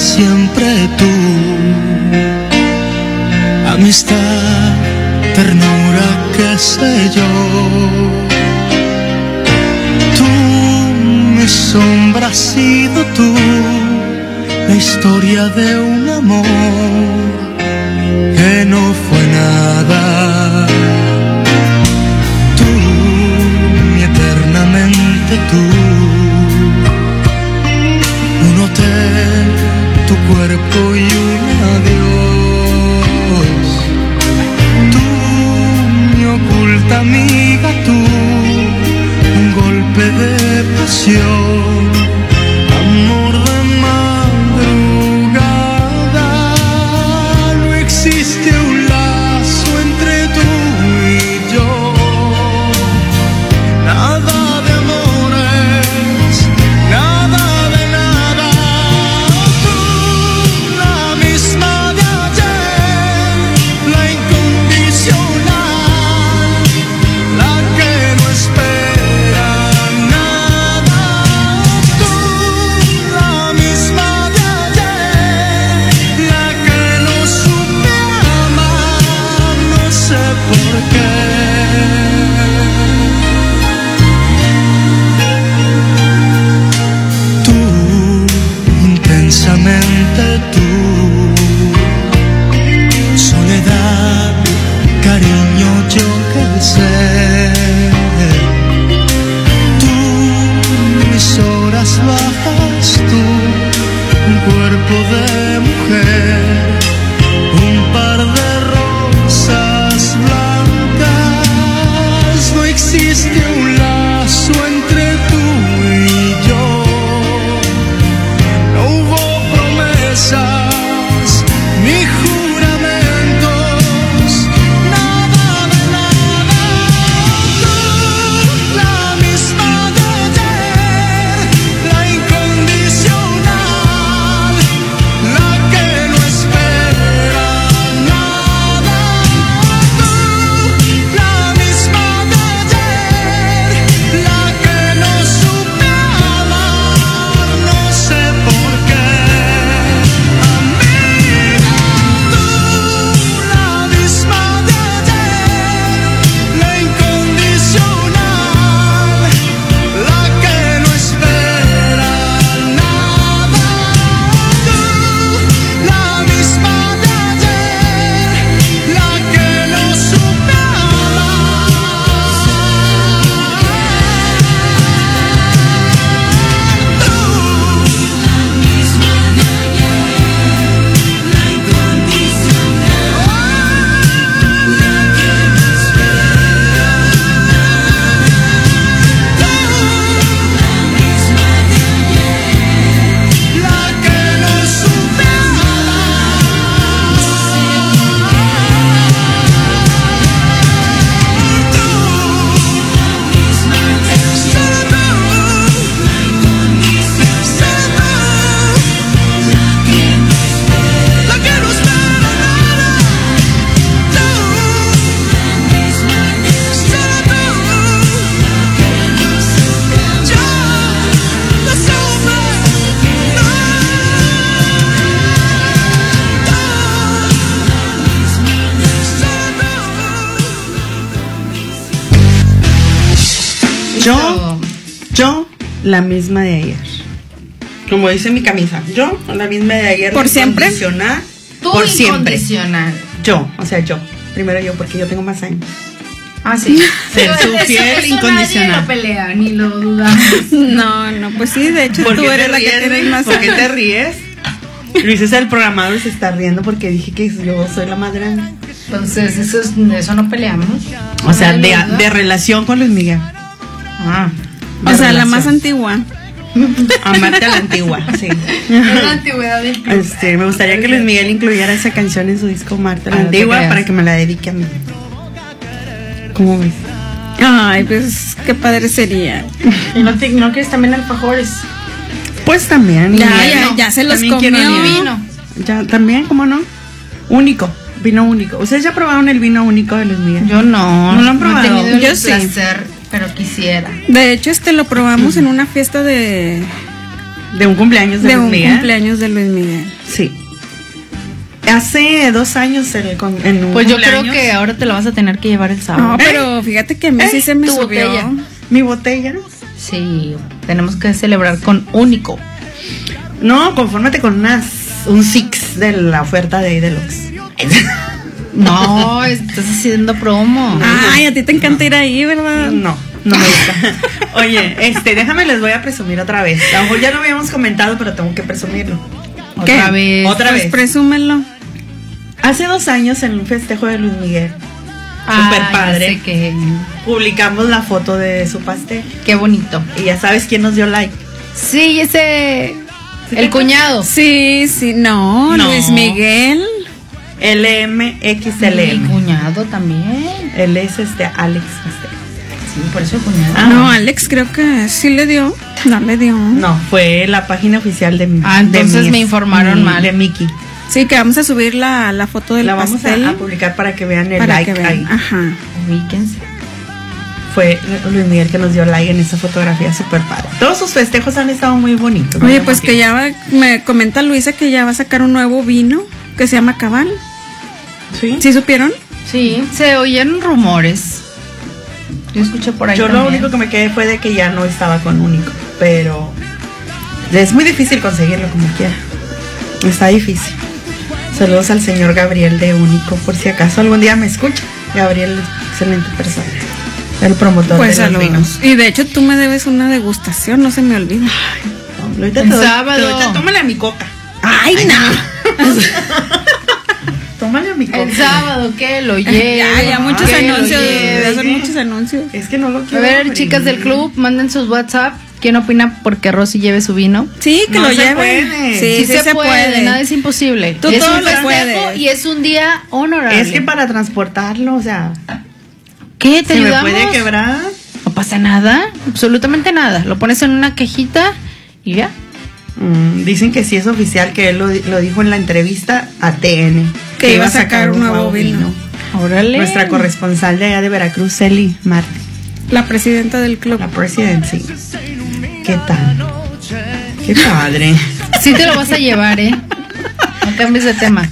siempre tú. Amistad, ternura, qué sé yo. Tú, mi sombra, has sido tú, la historia de un amor que no fue nada. Tú, mi eternamente tú. Un hotel, tu cuerpo y un adiós. Tú, mi oculta amiga, tú, un golpe de pasión, amor de madrugada. No existe un lazo entre tú y yo, nada de amores, nada de nada. Tú, la misma de ayer, la incondicional, la que no espera nada. Tú, la misma de ayer, la que no supe amar, no sé por qué. Tú, intensamente tú, soledad, cariño, yo qué sé. Tú, mis horas bajas, tú, un cuerpo de mujer, un par de rosas blancas. No existe un lazo entre tú y yo, no hubo promesas ni juramentos, nada de nada. Tú, la misma de ayer, la incondicional, la que no espera nada. Tú, la misma de ayer, la que no supe amar, no sé por qué. Amiga, tú, la misma de ayer, la incondicional, la que no espera nada. Tú, la misma de ayer, la que no supe Yo, la misma de ayer. Como dice mi camisa, yo, la misma de ayer. ¿Por siempre? Incondicional, Tú por siempre. incondicional. Yo, o sea, yo. Primero yo, porque yo tengo más años. Ah, sí. Ser su fiel Eso incondicional. nadie lo pelea, ni lo dudamos. No, pues sí, de hecho ¿Por tú qué te eres la que ríes, tienes güey? más ¿Por qué años. te ríes? Luis es el programador y se está riendo porque dije que yo soy la más grande. Entonces, eso no peleamos. O sea, Nadie lo duda. de relación con Luis Miguel. Ah, O sea, la más antigua. Amarte a la antigua, sí. es la antigüedad del club. Me gustaría que Luis Miguel incluyera esa canción en su disco Amarte a la Ah, no te antigua creas. para que me la dedique a mí. ¿Cómo ves? Ay, pues qué padre sería. ¿Y no quieres también alfajores? Pues también. Ya se los También comió. quiero Y vino. vino. Ya, también, ¿cómo no? Único, vino único. ¿Ustedes ya probaron el vino único de Luis Miguel? Yo no. ¿No lo han probado? he tenido Yo el sí. placer, pero quisiera. De hecho, lo probamos en una fiesta de De un cumpleaños de de Luis un Miguel. cumpleaños de Luis Miguel. Sí. Hace 2 años en un Pues yo creo cumpleaños. que ahora te la vas a tener que llevar el sábado. No, pero fíjate que a mí sí se me tu subió. botella. Mi botella. Sí, tenemos que celebrar con único. No, confórmate con un six de la oferta de Deluxe. No, estás haciendo promo. Ay, a ti te encanta ir ahí, ¿verdad? No me gusta. Oye, déjame, les voy a presumir otra vez. A lo mejor ya lo habíamos comentado, pero tengo que presumirlo. Otra vez. Otra Pues vez. presúmelo. Hace 2 años, en un festejo de Luis Miguel, super padre, Sé que publicamos la foto de su pastel. qué bonito. Y ya sabes quién nos dio like. Sí, ese ¿Sí el te cuñado. Sí, no, No. Luis Miguel. Mi LMXLM. cuñado también. Él es Alex. Sí, por eso el cuñado. Ah. No, Alex creo que sí le dio. No le dio. No, fue la página oficial de Entonces me informaron mal. De Mickey. Sí, que vamos a subir la foto del La vamos pastel. a publicar para que vean el para like que vean. ahí. Ajá. Ubíquense. Fue Luis Miguel que nos dio like en esa fotografía super padre. Todos sus festejos han estado muy bonitos. Oye, ¿no? pues que ya va, me comenta Luisa que ya va a sacar un nuevo vino que se llama Cabal. ¿Sí? ¿Sí supieron? Sí, se oyeron rumores. Yo escuché por ahí. Yo lo también. único que me quedé fue de que ya no estaba con Único, pero es muy difícil conseguirlo como quiera. Está difícil. Saludos al señor Gabriel de Único, por si acaso algún día me escucha. Gabriel, excelente persona. El promotor Pues de los vinos. saludos. Y de hecho tú me debes una degustación, no se me olvida. Ahorita El te doy- sábado. te doy- tómale a mi coca. Ay, no. Tómale a mi coca. El sábado que lo lleve. Ya muchos que lo anuncios. lleve. Ya son muchos anuncios. Es que no lo A quiero. ver, abrir. chicas del club, manden sus WhatsApp. ¿Quién opina porque Rosy lleve su vino? Sí, que No lo se lleven. puede. Sí, sí se puede. Nada es imposible. Tú es todo un lo festejo puedes. y es un día honorable. Es que para transportarlo, o sea, ¿Qué? ¿Te se me ayudamos? puede quebrar. No pasa nada, absolutamente nada. Lo pones en una cajita y ya. Dicen que sí es oficial, que él lo dijo en la entrevista a TN. Que iba a sacar un nuevo vino. Órale. Nuestra corresponsal de allá de Veracruz, Celi Martí, La presidenta del club. la presidencia. ¿Qué tal? Qué padre. Sí te lo vas a llevar, ¿eh? No cambies de tema.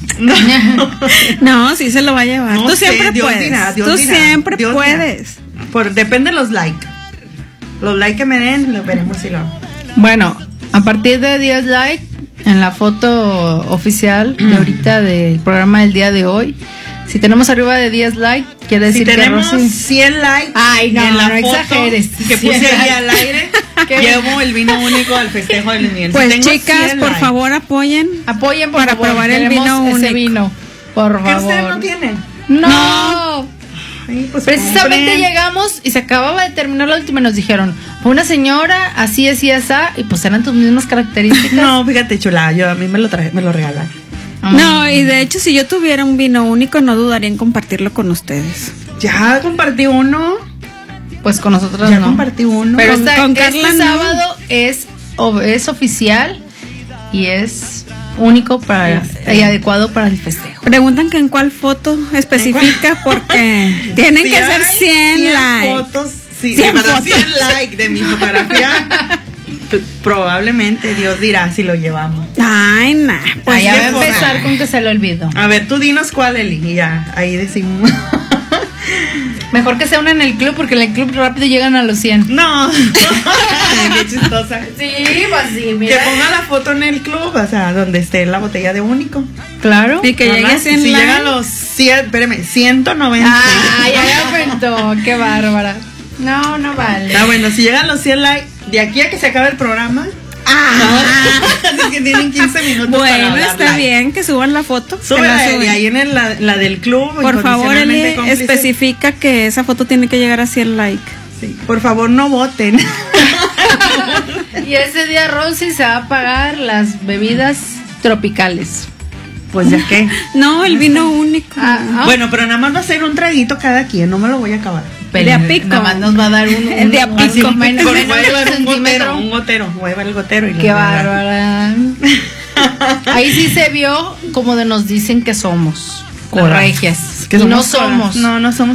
No, sí se lo va a llevar. No Tú sé, siempre Dios puedes. dirá, Dios Tú dirá, siempre Dios puedes. Depende de los likes. Los likes que me den, lo veremos si lo hago. Bueno, a partir de 10 likes en la foto oficial de ahorita del programa del día de hoy, si tenemos arriba de 10 likes, quiere Si decir que tenemos Rosy... 100 likes Ay, no, en la no foto exageres. que 100 puse ahí likes. al aire, Qué llevo el vino único al festejo de Luis Miguel. Si Pues tengo chicas, 100 por likes. favor apoyen. Apoyen por Para favor, probar el queremos vino ese único. vino, por ¿Qué favor. ustedes no tienen? No. Ay, pues Precisamente compren. llegamos y se acababa de terminar la última y nos dijeron, fue una señora, así, y pues eran tus mismas características. No, fíjate, chula, a mí me lo regalaron. No, y de hecho, si yo tuviera un vino único, no dudaría en compartirlo con ustedes. Ya compartí uno. Pues con nosotros Ya no. compartí uno. Pero Con Carla este no. sábado es oficial y es único para y adecuado para el festejo. Preguntan que en cuál foto específica, porque tienen Si que ser hay 100 likes. fotos, sí, 100 pero fotos. 100 likes de mi fotografía. Probablemente Dios dirá si lo llevamos. Ay, nah. Pues Ahí ya va a por empezar ahí. con que se lo olvidó. A ver, tú dinos cuál, Eli, y ya, ahí decimos. Mejor que se unan en el club porque en el club rápido llegan a los 100. No, qué chistosa. Sí, pues sí, Que ponga la foto en el club, o sea, donde esté la botella de único. Claro. Y que llegue ¿Verdad? a 100 Si likes. llegan los 100, espérame, 190. Ay, ya me aumentó, qué bárbara. No, no vale. Ah, bueno, si llegan los 100 likes, de aquí a que se acabe el programa. Así que tienen 15 minutos para Bueno, dar está like. bien que suban la foto. que Súbela, la suben. y ahí en la del club. Por favor, Eli, incondicionalmente cómplices. especifica que esa foto tiene que llegar a 100 likes. Sí, por favor, no voten. Y ese día Rosy se va a pagar las bebidas tropicales. Pues ya que. No, el vino único. Bueno, pero nada más va a ser un traguito cada quien, no me lo voy a acabar. De a pico. Nada más nos va a dar un De a así, pico. menos Voy a de un llevar un centímetro. gotero. Voy a llevar el gotero y Qué les voy a dar. bárbara. Ahí sí se vio como de nos dicen que somos. Las Coras. regias. Que Y no somos. somos. No somos.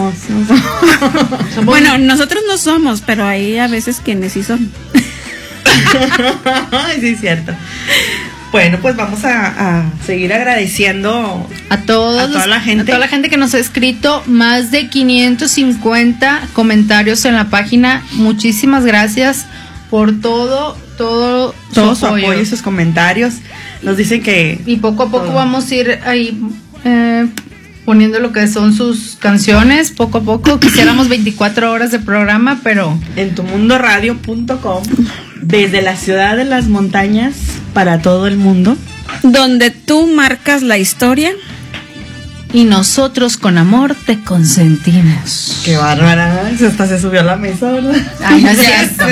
Bueno, nosotros no somos, pero hay a veces quienes sí son. Sí, es cierto. Bueno, pues vamos a seguir agradeciendo a toda la gente que nos ha escrito. Más de 550 comentarios en la página. Muchísimas gracias por todo su apoyo y sus comentarios. Nos dicen que... Y poco a poco vamos a ir ahí poniendo lo que son sus canciones. Poco a poco. Quisiéramos 24 horas de programa, pero... En tumundoradio.com, desde la ciudad de las montañas para todo el mundo, donde tú marcas la historia y nosotros con amor te consentimos. Qué bárbara, hasta se subió a la mesa, ¿verdad? Ay, no es cierto.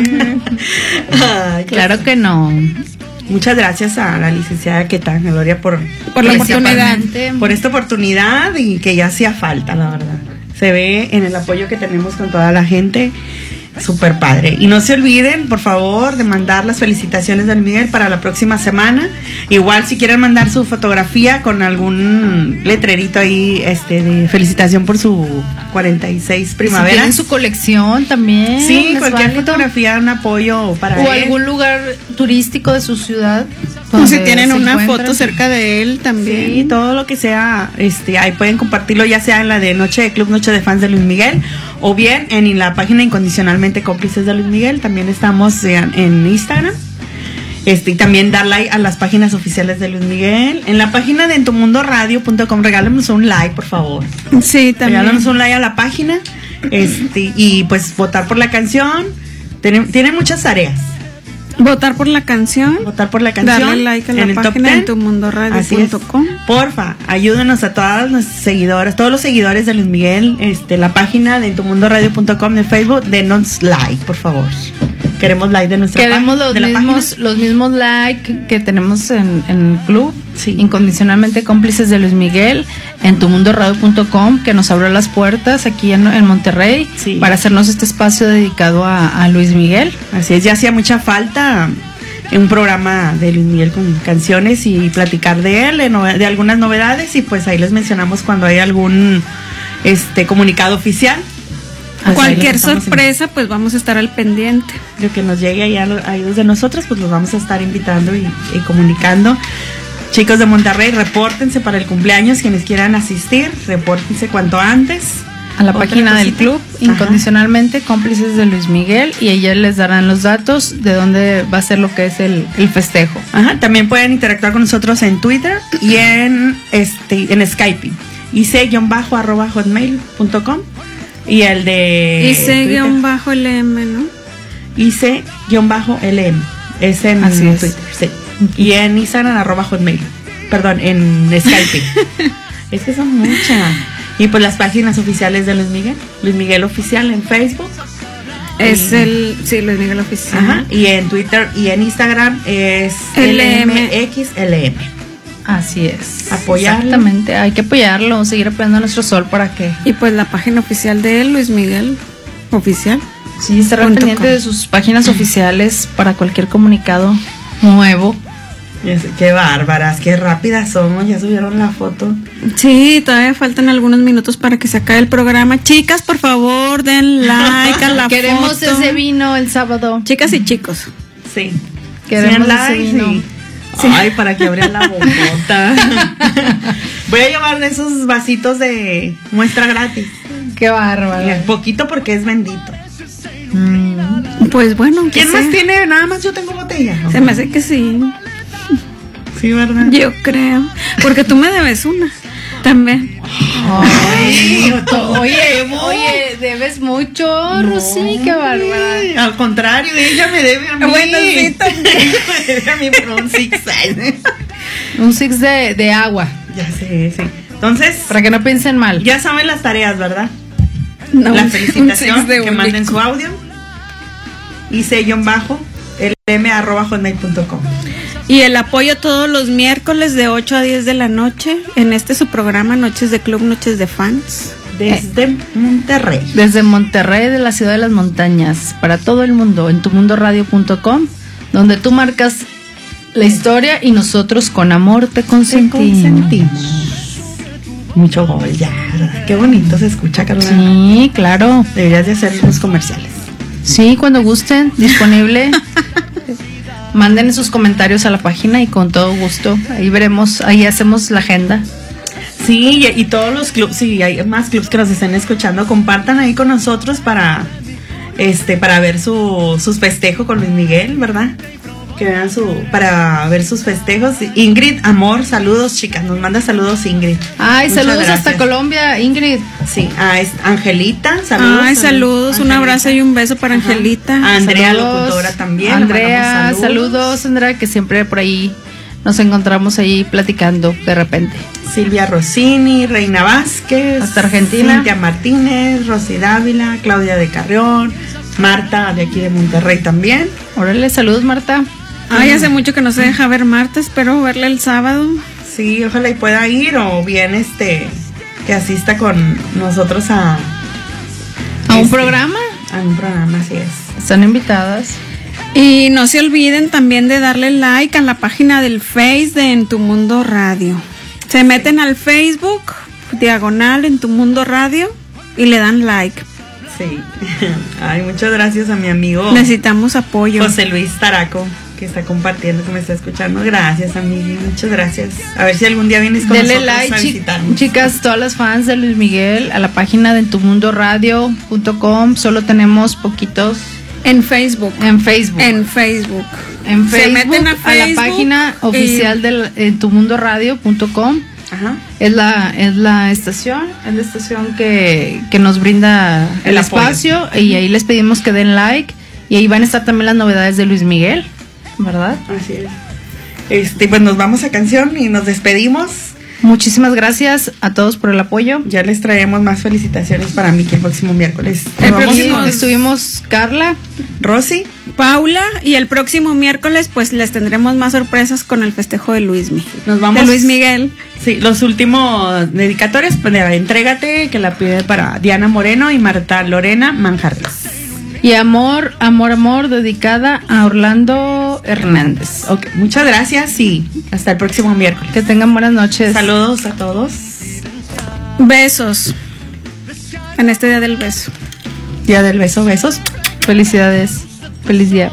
Ay, claro que no. Muchas gracias a la licenciada Ketán Gloria por la oportunidad, por esta oportunidad, y que ya hacía falta, la verdad. Se ve en el apoyo que tenemos con toda la gente. Súper padre. Y no se olviden, por favor, de mandar las felicitaciones de Luis Miguel para la próxima semana. Igual, si quieren mandar su fotografía con algún letrerito ahí, de felicitación por su 46 primavera. Si tienen su colección también. Sí, cualquier fotografía, un apoyo para él. O algún lugar turístico de su ciudad. O si tienen una foto cerca de él también. Sí, todo lo que sea, ahí pueden compartirlo, ya sea en la de Noche de Club, Noche de Fans de Luis Miguel, o bien en la página Incondicionalmente Cómplices de Luis Miguel. También estamos en Instagram. Y también dar like a las páginas oficiales de Luis Miguel. En la página de entumundoradio.com, regálanos un like, por favor. Sí, también. Regálanos un like a la página. Y pues votar por la canción. Tiene muchas tareas. Votar por la canción. Darle like a la página en tumundoradio.com. Porfa, ayúdenos a todas nuestras seguidoras, todos los seguidores de Luis Miguel. La página de entumundoradio.com de Facebook, denos like, por favor. Queremos like de nuestra página. Queremos los mismos like que tenemos en el club. Sí. Incondicionalmente Cómplices de Luis Miguel, en tumundoradio.com, que nos abrió las puertas aquí en Monterrey, sí, para hacernos este espacio dedicado a Luis Miguel. Así es, ya hacía mucha falta un programa de Luis Miguel con canciones y platicar de él, de algunas novedades, y pues ahí les mencionamos cuando hay algún comunicado oficial. Pues cualquier sorpresa, pues vamos a estar al pendiente. Lo que nos llegue ahí a de nosotros, pues los vamos a estar invitando y comunicando. Chicos de Monterrey, repórtense para el cumpleaños. Quienes quieran asistir, repórtense cuanto antes a la página del club, Incondicionalmente Cómplices de Luis Miguel, y ellas les darán los datos de dónde va a ser lo que es el festejo. También pueden interactuar con nosotros en Twitter y en Skype, ic_@hotmail.com, y el de ic_LM, ¿no? ic_LM es en Twitter, sí. Y en Instagram @hotmail, perdón, en Skype. Es que son muchas. Y pues las páginas oficiales de Luis Miguel Oficial en Facebook. Luis Miguel Oficial. Y en Twitter y en Instagram es LMXLM. Así es. Apoyarlo. Exactamente, hay que apoyarlo, seguir apoyando a nuestro sol para que... Y pues la página oficial de él, Luis Miguel Oficial. Sí, estar pendiente de sus páginas oficiales para cualquier comunicado nuevo. Qué bárbaras, qué rápidas somos, ya subieron la foto. Sí, todavía faltan algunos minutos para que se acabe el programa. Chicas, por favor, den like a la Queremos foto. ese vino el sábado. Chicas y chicos. Sí. Queremos ese vino. Sí. Ay, para que abra la bocota. Voy a llevar de esos vasitos de muestra gratis. Qué bárbaro. Poquito porque es bendito. Pues bueno, ¿quién más tiene? Nada más yo tengo botella. Se me hace que sí. Sí, ¿verdad? Yo creo. Porque tú me debes una. También. Ay, oye, debes mucho, Rosy, qué bárbara. Al contrario, ella me debe a mí. Bueno, sí, también. Me debe a mí por un six. Un six de agua. Ya sé, sí. Entonces, para que no piensen mal. Ya saben las tareas, ¿verdad? No, la felicitación, que manden su audio. Y /lm@hotmail.com. Y el apoyo todos los miércoles de 8 a 10 de la noche en su programa Noches de Club, Noches de Fans. Desde Monterrey. Desde Monterrey, de la ciudad de las montañas, para todo el mundo, en tumundoradio.com, donde tú marcas la historia y nosotros con amor te consentimos. Mucho gol, ya. Qué bonito se escucha, Carolina. Sí, claro. Deberías de hacer los comerciales. Sí, cuando gusten, disponible. Manden sus comentarios a la página y con todo gusto. Ahí veremos, ahí hacemos la agenda. Sí, y todos los clubs, sí, hay más clubs que nos estén escuchando, compartan ahí con nosotros para ver sus festejos con Luis Miguel, ¿verdad? Que vean para ver sus festejos. Ingrid, amor, saludos, chicas, nos manda saludos Ingrid. Ay, muchas saludos gracias. hasta Colombia, Ingrid. Sí, a Angelita, saludos. Ay, saludos, un abrazo y un beso para Angelita. A Andrea, Saludos. locutora también. Andrea, saludos, Andrea, que siempre por ahí nos encontramos ahí platicando de repente. Silvia Rossini, Reina Vázquez, hasta Argentina, Cintia Martínez, Rosy Dávila, Claudia de Carrión, Marta de aquí de Monterrey también. Órale, saludos, Marta. Ay, hace mucho que no se deja ver Marta, espero verla el sábado. Sí, ojalá y pueda ir, o bien que asista con nosotros a un programa. A un programa, así es. Están invitadas. Y no se olviden también de darle like a la página del Face de En Tu Mundo Radio. Se meten al Facebook, diagonal En Tu Mundo Radio, y le dan like. Sí. Ay, muchas gracias a mi amigo. Necesitamos apoyo. José Luis Taraco, que está compartiendo, que me está escuchando. Gracias, amigo. Muchas gracias. A ver si algún día vienes con Denle nosotros like, a visitarnos. chicas, todas las fans de Luis Miguel, a la página de entumundoradio.com. Solo tenemos poquitos. En Facebook. En Facebook. En Facebook. En Facebook. Se meten a Facebook, la página oficial de entumundoradio.com. Ajá. Es la estación que nos brinda el espacio, y ahí les pedimos que den like, y ahí van a estar también las novedades de Luis Miguel, ¿verdad? Así es. Pues nos vamos a canción y nos despedimos. Muchísimas gracias a todos por el apoyo. Ya les traemos más felicitaciones para Miki el próximo miércoles. Estuvimos Carla, Rosy, Paula, y el próximo miércoles pues les tendremos más sorpresas con el festejo de Luismi. Nos vamos. De Luis Miguel. Sí, los últimos dedicatorios, pues entrégate, que la pide para Diana Moreno y Marta Lorena Manjarres. Y amor, dedicada a Orlando Hernández. Ok, muchas gracias y hasta el próximo miércoles. Que tengan buenas noches. Saludos a todos. Besos. En este día del beso. Día del beso, besos. Felicidades. Feliz día.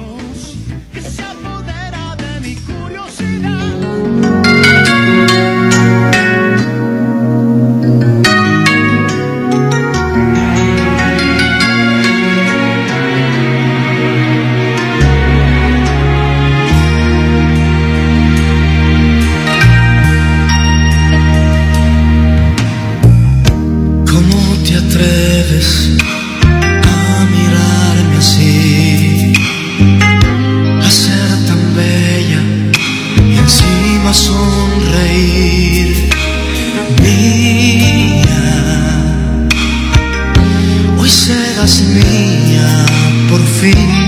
Sonreír, mía, hoy serás mía por fin.